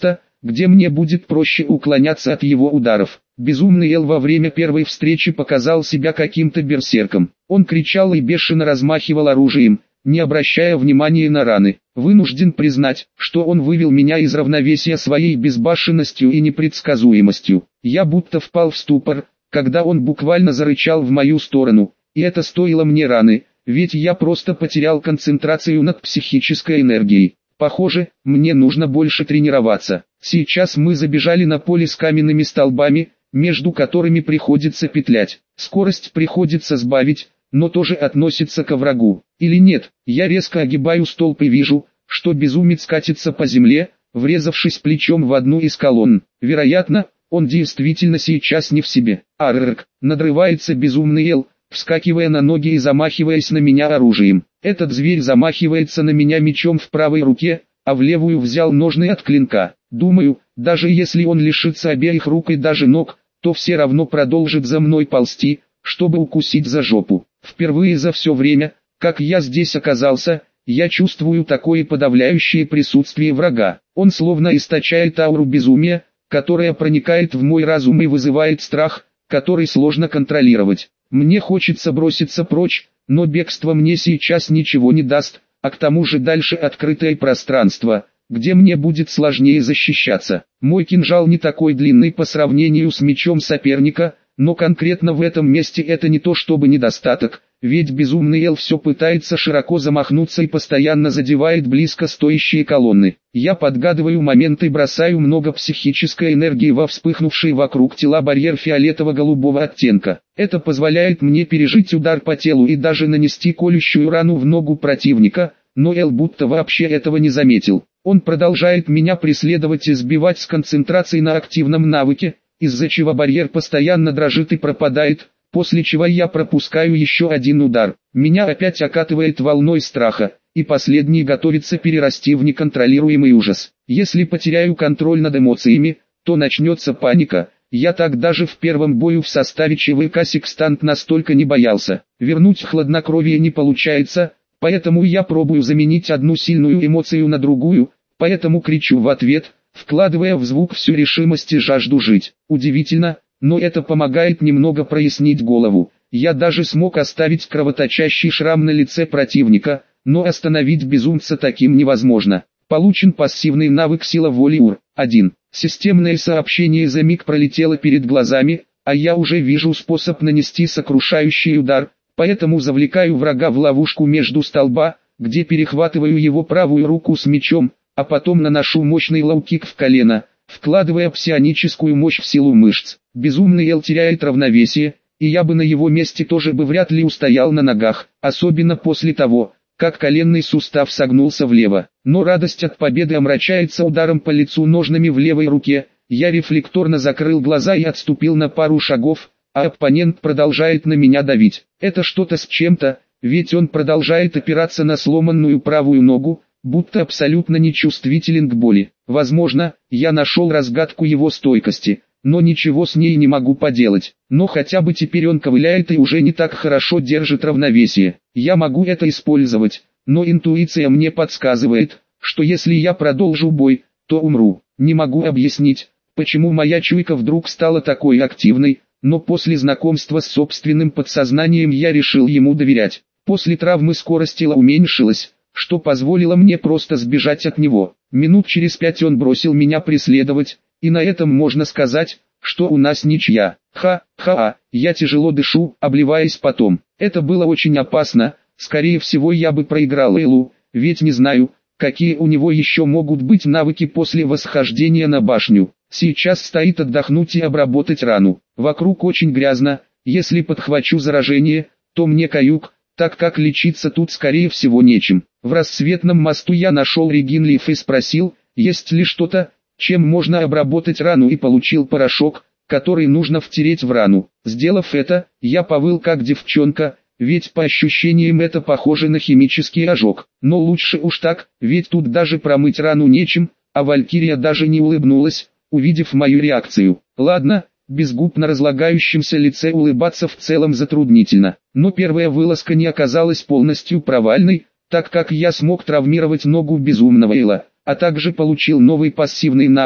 A: где мне будет проще уклоняться от его ударов. Безумный Эл во время первой встречи показал себя каким-то берсерком. Он кричал и бешено размахивал оружием, не обращая внимания на раны. Вынужден признать, что он вывел меня из равновесия своей безбашенностью и непредсказуемостью. Я будто впал в ступор, когда он буквально зарычал в мою сторону, и это стоило мне раны, ведь я просто потерял концентрацию над психической энергией. Похоже, мне нужно больше тренироваться. Сейчас мы забежали на поле с каменными столбами, между которыми приходится петлять. Скорость приходится сбавить, но тоже относится к врагу. Или нет, я резко огибаю столб и вижу, что безумец катится по земле, врезавшись плечом в одну из колонн. Вероятно, он действительно сейчас не в себе. Арррк, надрывается безумный Эл, вскакивая на ноги и замахиваясь на меня оружием. Этот зверь замахивается на меня мечом в правой руке, а в левую взял ножны от клинка. Думаю, даже если он лишится обеих рук и даже ног, то все равно продолжит за мной ползти, чтобы укусить за жопу. Впервые за все время, как я здесь оказался, я чувствую такое подавляющее присутствие врага. Он словно источает ауру безумия, которая проникает в мой разум и вызывает страх, который сложно контролировать. Мне хочется броситься прочь, но бегство мне сейчас ничего не даст, а к тому же дальше открытое пространство, где мне будет сложнее защищаться. Мой кинжал не такой длинный по сравнению с мечом соперника, но конкретно в этом месте это не то чтобы недостаток, ведь безумный Эл все пытается широко замахнуться и постоянно задевает близко стоящие колонны. Я подгадываю момент и бросаю много психической энергии во вспыхнувший вокруг тела барьер фиолетово-голубого оттенка. Это позволяет мне пережить удар по телу и даже нанести колющую рану в ногу противника, но Эл будто вообще этого не заметил. Он продолжает меня преследовать и сбивать с концентрацией на активном навыке, из-за чего барьер постоянно дрожит и пропадает, после чего я пропускаю еще один удар. Меня опять окатывает волной страха, и последний готовится перерасти в неконтролируемый ужас. Если потеряю контроль над эмоциями, то начнется паника. Я так даже в первом бою в составе ЧВК «Секстант» настолько не боялся. Вернуть хладнокровие не получается, поэтому я пробую заменить одну сильную эмоцию на другую, поэтому кричу в ответ, вкладывая в звук всю решимость и жажду жить. Удивительно, но это помогает немного прояснить голову. Я даже смог оставить кровоточащий шрам на лице противника, но остановить безумца таким невозможно. Получен пассивный навык «Сила воли УР-1». Системное сообщение за миг пролетело перед глазами, а я уже вижу способ нанести сокрушающий удар, поэтому завлекаю врага в ловушку между столба, где перехватываю его правую руку с мечом, а потом наношу мощный лоу-кик в колено, вкладывая псионическую мощь в силу мышц. Безумный Эл теряет равновесие, и я бы на его месте тоже бы вряд ли устоял на ногах, особенно после того, как коленный сустав согнулся влево. Но радость от победы омрачается ударом по лицу ножными в левой руке. Я рефлекторно закрыл глаза и отступил на пару шагов, а оппонент продолжает на меня давить. Это что-то с чем-то, ведь он продолжает опираться на сломанную правую ногу, будто абсолютно нечувствителен к боли. Возможно, я нашел разгадку его стойкости, но ничего с ней не могу поделать. Но хотя бы теперь он ковыляет и уже не так хорошо держит равновесие. Я могу это использовать, но интуиция мне подсказывает, что если я продолжу бой, то умру. Не могу объяснить, почему моя чуйка вдруг стала такой активной, но после знакомства с собственным подсознанием я решил ему доверять. После травмы скорость тела уменьшилась, что позволило мне просто сбежать от него. Минут через 5 он бросил меня преследовать, и на этом можно сказать, что у нас ничья. Ха-ха, я тяжело дышу, обливаясь потом. Это было очень опасно, скорее всего я бы проиграл Элу, ведь не знаю, какие у него еще могут быть навыки после восхождения на башню. Сейчас стоит отдохнуть и обработать рану. Вокруг очень грязно, если подхвачу заражение, то мне каюк, так как лечиться тут скорее всего нечем. В рассветном мосту я нашел Регинлиф и спросил, есть ли что-то, чем можно обработать рану, и получил порошок, который нужно втереть в рану. Сделав это, я повыл как девчонка, ведь по ощущениям это похоже на химический ожог. Но лучше уж так, ведь тут даже промыть рану нечем, а Валькирия даже не улыбнулась, увидев мою реакцию. Ладно, без губ на разлагающемся лице улыбаться в целом затруднительно. Но первая вылазка не оказалась полностью провальной, так как я смог травмировать ногу безумного Эла, а также получил новый пассивный навык,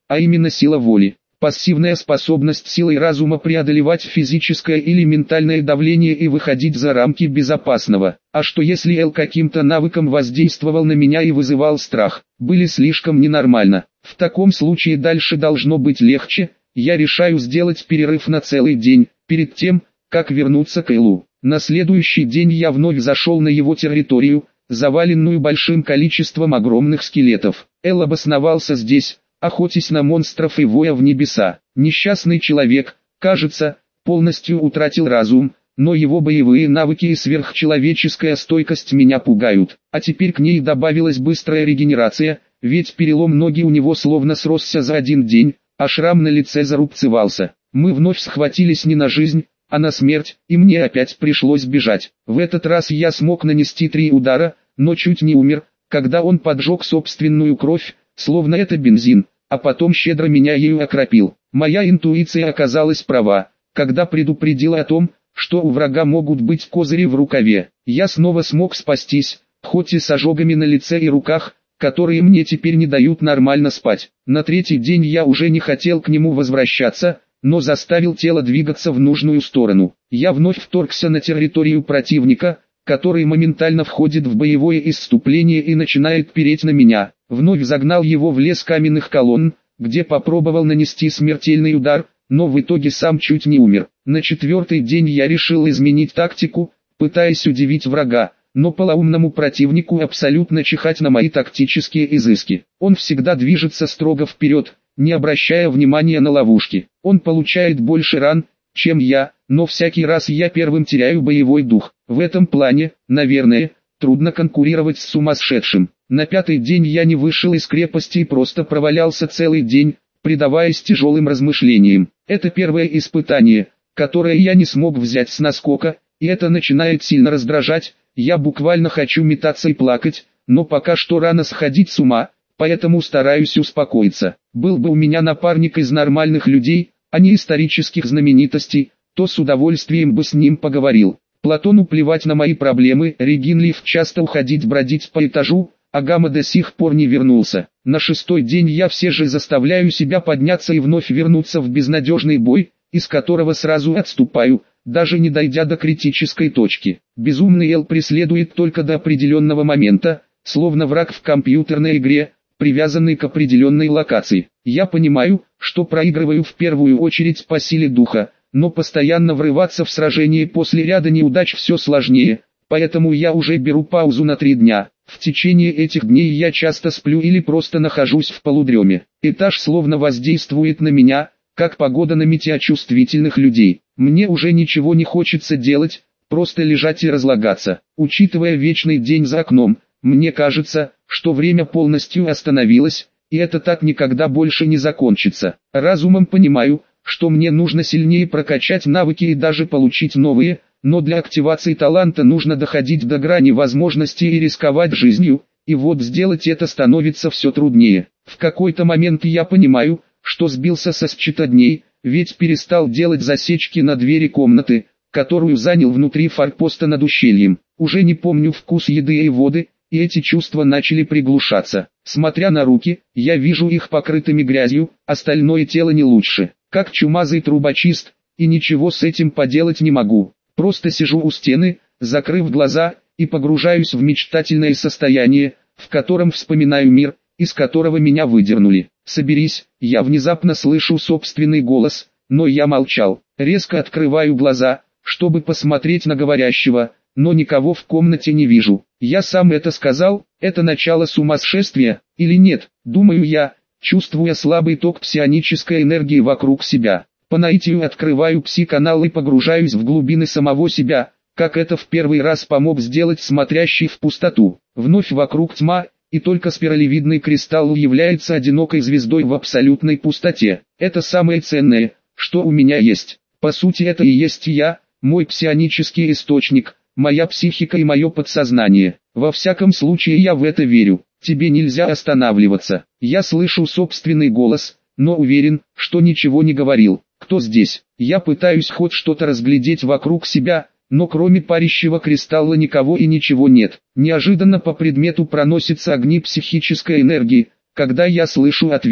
A: а именно сила воли. Пассивная способность силой разума преодолевать физическое или ментальное давление и выходить за рамки безопасного. А что если Эл каким-то навыком воздействовал на меня и вызывал страх? Были слишком ненормально. В таком случае дальше должно быть легче. Я решаю сделать перерыв на целый день, перед тем, как вернуться к Элу. На следующий день я вновь зашел на его территорию, заваленную большим количеством огромных скелетов. Эл обосновался здесь, охотясь на монстров и воя в небеса. Несчастный человек, кажется, полностью утратил разум, но его боевые навыки и сверхчеловеческая стойкость меня пугают. А теперь к ней добавилась быстрая регенерация, ведь перелом ноги у него словно сросся за один день, а шрам на лице зарубцевался. Мы вновь схватились не на жизнь, а на смерть, и мне опять пришлось бежать. В этот раз я смог нанести 3 удара, но чуть не умер, когда он поджег собственную кровь, словно это бензин, а потом щедро меня ею окропил. Моя интуиция оказалась права, когда предупредила о том, что у врага могут быть козыри в рукаве. Я снова смог спастись, хоть и с ожогами на лице и руках, которые мне теперь не дают нормально спать. На 3-й день я уже не хотел к нему возвращаться, но заставил тело двигаться в нужную сторону. Я вновь вторгся на территорию противника, который моментально входит в боевое исступление и начинает переть на меня. Вновь загнал его в лес каменных колонн, где попробовал нанести смертельный удар, но в итоге сам чуть не умер. На 4-й день я решил изменить тактику, пытаясь удивить врага, но полоумному противнику абсолютно чихать на мои тактические изыски. Он всегда движется строго вперед, не обращая внимания на ловушки. Он получает больше ран, чем я, но всякий раз я первым теряю боевой дух. В этом плане, наверное, трудно конкурировать с сумасшедшим. На 5-й день я не вышел из крепости и просто провалялся целый день, предаваясь тяжелым размышлениям. Это первое испытание, которое я не смог взять с наскока, и это начинает сильно раздражать. Я буквально хочу метаться и плакать, но пока что рано сходить с ума, поэтому стараюсь успокоиться. Был бы у меня напарник из нормальных людей, а не исторических знаменитостей, то с удовольствием бы с ним поговорил. Платону плевать на мои проблемы, Регинлиф часто уходить бродить по этажу, а Гамма до сих пор не вернулся. На 6-й день я все же заставляю себя подняться и вновь вернуться в безнадежный бой, из которого сразу отступаю, даже не дойдя до критической точки. Безумный Эл преследует только до определенного момента, словно враг в компьютерной игре, привязанный к определенной локации. Я понимаю, что проигрываю в первую очередь по силе духа, но постоянно врываться в сражение после ряда неудач все сложнее, поэтому я уже беру паузу на 3 дня. В течение этих дней я часто сплю или просто нахожусь в полудреме. Этаж словно воздействует на меня, как погода на метеочувствительных людей. Мне уже ничего не хочется делать, просто лежать и разлагаться. Учитывая вечный день за окном, мне кажется, что время полностью остановилось, и это так никогда больше не закончится. Разумом понимаю, что мне нужно сильнее прокачать навыки и даже получить новые, но для активации таланта нужно доходить до грани возможностей и рисковать жизнью, и вот сделать это становится все труднее. В какой-то момент я понимаю, что сбился со счета дней, ведь перестал делать засечки на двери комнаты, которую занял внутри форпоста над ущельем. Уже не помню вкус еды и воды, и эти чувства начали приглушаться. Смотря на руки, я вижу их покрытыми грязью, остальное тело не лучше. Как чумазый трубочист, и ничего с этим поделать не могу. Просто сижу у стены, закрыв глаза, и погружаюсь в мечтательное состояние, в котором вспоминаю мир, из которого меня выдернули. «Соберись», я внезапно слышу собственный голос, но я молчал. Резко открываю глаза, чтобы посмотреть на говорящего, но никого в комнате не вижу. Я сам это сказал, это начало сумасшествия, или нет, думаю я, чувствуя слабый ток псионической энергии вокруг себя. По наитию открываю пси-канал и погружаюсь в глубины самого себя, как это в первый раз помог сделать смотрящий в пустоту. Вновь вокруг тьма, и только спиралевидный кристалл является одинокой звездой в абсолютной пустоте. Это самое ценное, что у меня есть. По сути это и есть я, мой псионический источник, моя психика и мое подсознание. Во всяком случае я в это верю. Тебе нельзя останавливаться. Я слышу собственный голос, но уверен, что ничего не говорил. Кто здесь? Я пытаюсь хоть что-то разглядеть вокруг себя, но кроме парящего кристалла никого и ничего нет. Неожиданно по предмету проносятся огни психической энергии, когда я слышу ответ.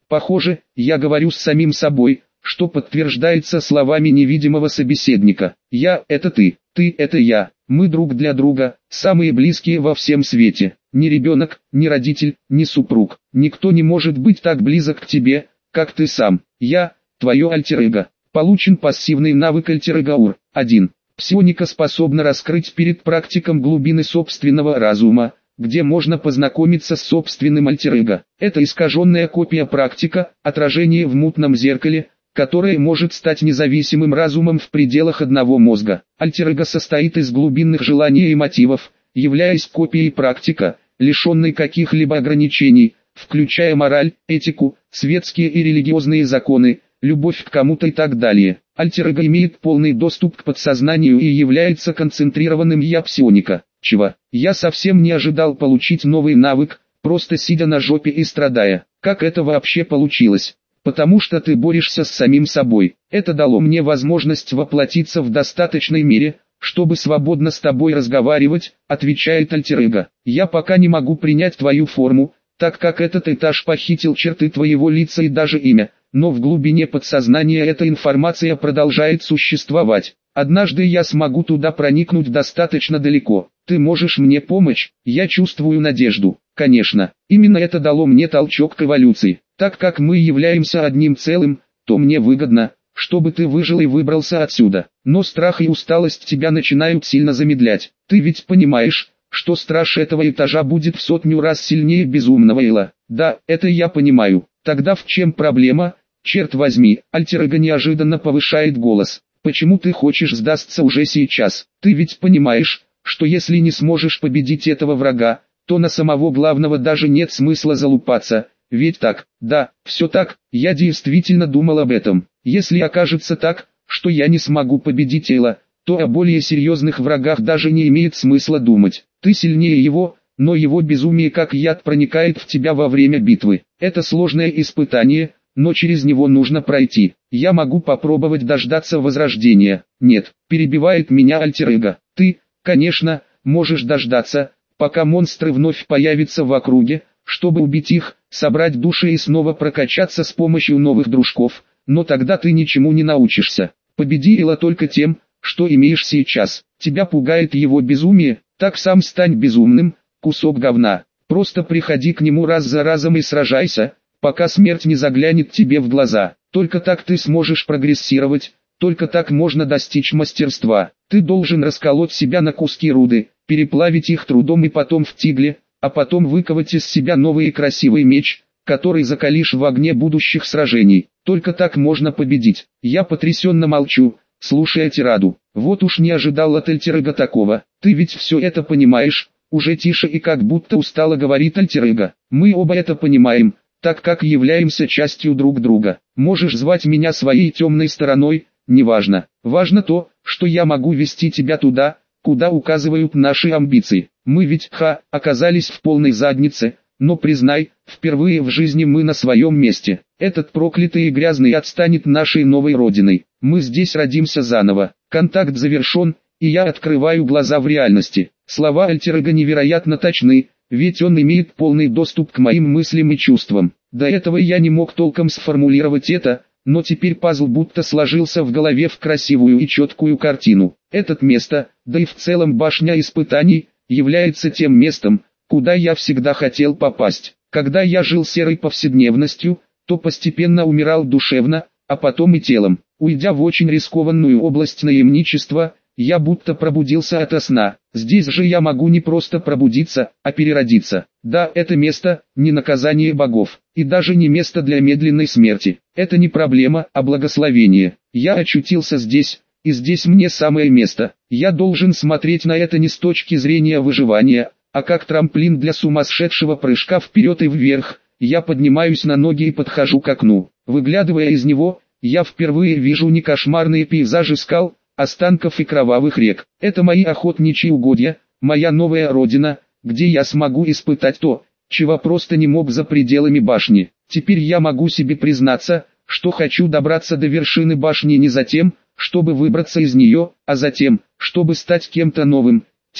A: Похоже, я говорю с самим собой, что подтверждается словами невидимого собеседника. Я – это ты – это я, мы друг для друга, самые близкие во всем свете. Ни ребенок, ни родитель, ни супруг. Никто не может быть так близок к тебе, как ты сам. Я – твое альтер-эго. Получен пассивный навык альтер-эго УР. 1. Псионика способна раскрыть перед практиком глубины собственного разума, где можно познакомиться с собственным альтер-эго. Это искаженная копия практика, отражение в мутном зеркале, которое может стать независимым разумом в пределах одного мозга. Альтер-эго состоит из глубинных желаний и мотивов, являясь копией практика, лишенной каких-либо ограничений, включая мораль, этику, светские и религиозные законы, любовь к кому-то и так далее. Альтер-эго имеет полный доступ к подсознанию и является концентрированным «я» псионика. Чего? Я совсем не ожидал получить новый навык, просто сидя на жопе и страдая. Как это вообще получилось? Потому что ты борешься с самим собой. Это дало мне возможность воплотиться в достаточной мере, чтобы свободно с тобой разговаривать, отвечает альтер-эго. Я пока не могу принять твою форму, так как этот этаж похитил черты твоего лица и даже имя, но в глубине подсознания эта информация продолжает существовать. Однажды я смогу туда проникнуть достаточно далеко. Ты можешь мне помочь? Я чувствую надежду. Конечно, именно это дало мне толчок к эволюции. Так как мы являемся одним целым, то мне выгодно, чтобы ты выжил и выбрался отсюда. Но страх и усталость тебя начинают сильно замедлять. Ты ведь понимаешь, что страж этого этажа будет в 100 раз сильнее безумного Эла? Да, это я понимаю. Тогда в чем проблема? Черт возьми, альтер-эго неожиданно повышает голос. Почему ты хочешь сдаться уже сейчас? Ты ведь понимаешь, что если не сможешь победить этого врага, то на самого главного даже нет смысла залупаться. Ведь так? Да, все так, я действительно думал об этом. Если окажется так, что я не смогу победить Эла, то о более серьезных врагах даже не имеет смысла думать. Ты сильнее его, но его безумие как яд проникает в тебя во время битвы. Это сложное испытание, но через него нужно пройти. Я могу попробовать дождаться возрождения. Нет, перебивает меня альтер-эго. Ты, конечно, можешь дождаться, пока монстры вновь появятся в округе, чтобы убить их, собрать души и снова прокачаться с помощью новых дружков, но тогда ты ничему не научишься. Победи Эла только тем, что имеешь сейчас. Тебя пугает его безумие, так сам стань безумным, кусок говна. Просто приходи к нему раз за разом и сражайся, пока смерть не заглянет тебе в глаза. Только так ты сможешь прогрессировать, только так можно достичь мастерства. Ты должен расколоть себя на куски руды, переплавить их трудом и потом в тигле, а потом выковать из себя новый и красивый меч, который закалишь в огне будущих сражений. Только так можно победить. Я потрясенно молчу, слушая тираду. Вот уж не ожидал от альтер-эго такого. Ты ведь все это понимаешь? Уже тише и как будто устало говорит альтер-эго. Мы оба это понимаем, так как являемся частью друг друга. Можешь звать меня своей темной стороной, неважно. Важно то, что я могу вести тебя туда, куда указывают наши амбиции. Мы ведь, оказались в полной заднице, но признай, впервые в жизни мы на своем месте. Этот проклятый и грязный ад станет нашей новой родиной. Мы здесь родимся заново. Контакт завершен, и я открываю глаза в реальности. Слова альтер-эго невероятно точны, ведь он имеет полный доступ к моим мыслям и чувствам. До этого я не мог толком сформулировать это, но теперь пазл будто сложился в голове в красивую и четкую картину. Это место, да и в целом башня испытаний, является тем местом, куда я всегда хотел попасть. Когда я жил серой повседневностью, то постепенно умирал душевно, а потом и телом. Уйдя в очень рискованную область наемничества, я будто пробудился ото сна. Здесь же я могу не просто пробудиться, а переродиться. Да, это место, не наказание богов, и даже не место для медленной смерти. Это не проблема, а благословение. Я очутился здесь, и здесь мне самое место. Я должен смотреть на это не с точки зрения выживания, а как трамплин для сумасшедшего прыжка вперед и вверх. Я поднимаюсь на ноги и подхожу к окну. Выглядывая из него, я впервые вижу не кошмарные пейзажи скал, останков и кровавых рек. Это мои охотничьи угодья, моя новая родина, где я смогу испытать то, чего просто не мог за пределами башни. Теперь я могу себе признаться, что хочу добраться до вершины башни не за тем, чтобы выбраться из нее, а за тем, чтобы стать кем-то новым, тем,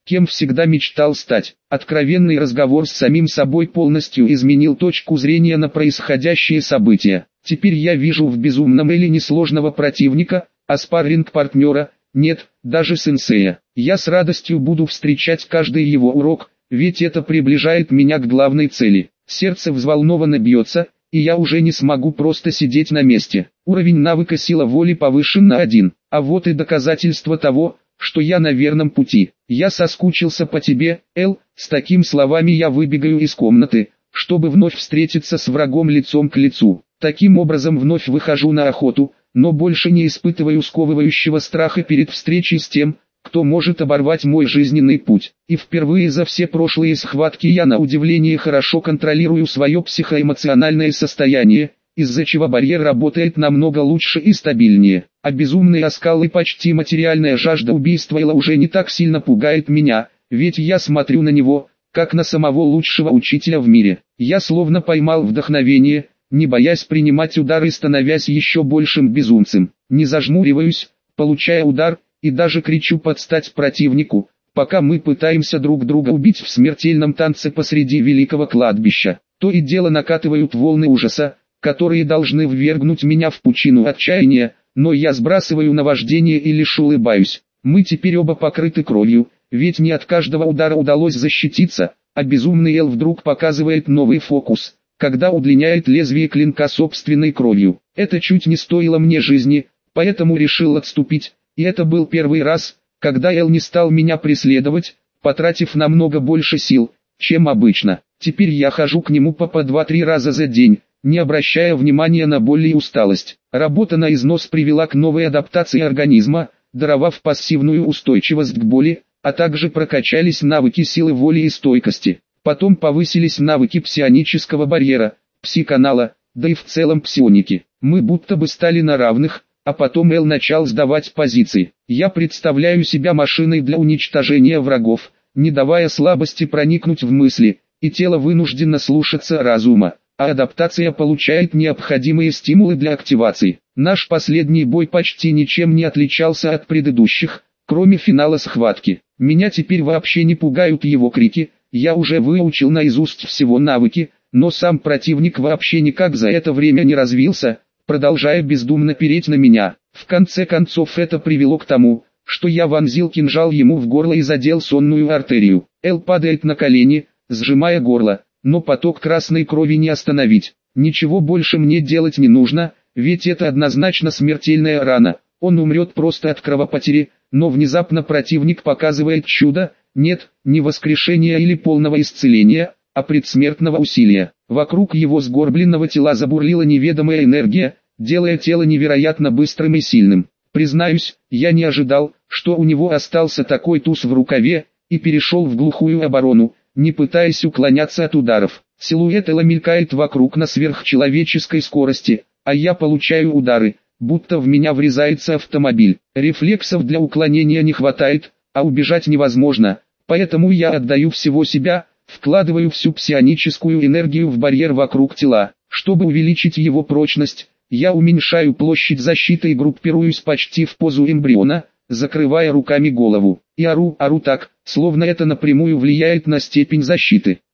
A: кем всегда мечтал стать. Откровенный разговор с самим собой полностью изменил точку зрения на происходящие события. Теперь я вижу в безумном Эле не сложного противника, а спарринг-партнера, нет, даже сенсея. Я с радостью буду встречать каждый его урок, ведь это приближает меня к главной цели. Сердце взволнованно бьется, и я уже не смогу просто сидеть на месте. Уровень навыка сила воли повышен на 1, а вот и доказательство того, что я на верном пути. Я соскучился по тебе, Эл. С такими словами я выбегаю из комнаты, чтобы вновь встретиться с врагом лицом к лицу. Таким образом вновь выхожу на охоту, но больше не испытываю сковывающего страха перед встречей с тем, кто может оборвать мой жизненный путь. И впервые за все прошлые схватки я на удивление хорошо контролирую свое психоэмоциональное состояние, из-за чего барьер работает намного лучше и стабильнее. А безумный оскал и почти материальная жажда убийства Элла уже не так сильно пугает меня, ведь я смотрю на него, как на самого лучшего учителя в мире. Я словно поймал вдохновение, не боясь принимать удары и становясь еще большим безумцем. Не зажмуриваюсь, получая удар, и даже кричу под стать противнику, пока мы пытаемся друг друга убить в смертельном танце посреди великого кладбища. То и дело накатывают волны ужаса, которые должны ввергнуть меня в пучину отчаяния, но я сбрасываю наваждение и лишь улыбаюсь. Мы теперь оба покрыты кровью, ведь не от каждого удара удалось защититься, а безумный Эл вдруг показывает новый фокус, когда удлиняет лезвие клинка собственной кровью. Это чуть не стоило мне жизни, поэтому решил отступить. И это был первый раз, когда Эл не стал меня преследовать, потратив намного больше сил, чем обычно. Теперь я хожу к нему по 2-3 раза за день, не обращая внимания на боль и усталость. Работа на износ привела к новой адаптации организма, даровав пассивную устойчивость к боли, а также прокачались навыки силы воли и стойкости. Потом повысились навыки псионического барьера, пси-канала, да и в целом псионики. Мы будто бы стали на равных. А потом Эл начал сдавать позиции. Я представляю себя машиной для уничтожения врагов, не давая слабости проникнуть в мысли, и тело вынуждено слушаться разума, а адаптация получает необходимые стимулы для активации. Наш последний бой почти ничем не отличался от предыдущих, кроме финала схватки. Меня теперь вообще не пугают его крики, я уже выучил наизусть всего навыки, но сам противник вообще никак за это время не развился, продолжая бездумно переть на меня. В конце концов это привело к тому, что я вонзил кинжал ему в горло и задел сонную артерию. Эл падает на колени, сжимая горло, но поток красной крови не остановить. Ничего больше мне делать не нужно, ведь это однозначно смертельная рана. Он умрет просто от кровопотери, но внезапно противник показывает чудо, нет, не воскрешения или полного исцеления, а предсмертного усилия. Вокруг его сгорбленного тела забурлила неведомая энергия, делая тело невероятно быстрым и сильным. Признаюсь, я не ожидал, что у него остался такой туз в рукаве, и перешел в глухую оборону, не пытаясь уклоняться от ударов. Силуэт Элла мелькает вокруг на сверхчеловеческой скорости, а я получаю удары, будто в меня врезается автомобиль. Рефлексов для уклонения не хватает, а убежать невозможно, поэтому я отдаю всего себя, вкладываю всю псионическую энергию в барьер вокруг тела. Чтобы увеличить его прочность, я уменьшаю площадь защиты и группируюсь почти в позу эмбриона, закрывая руками голову. И ору так, словно это напрямую влияет на степень защиты.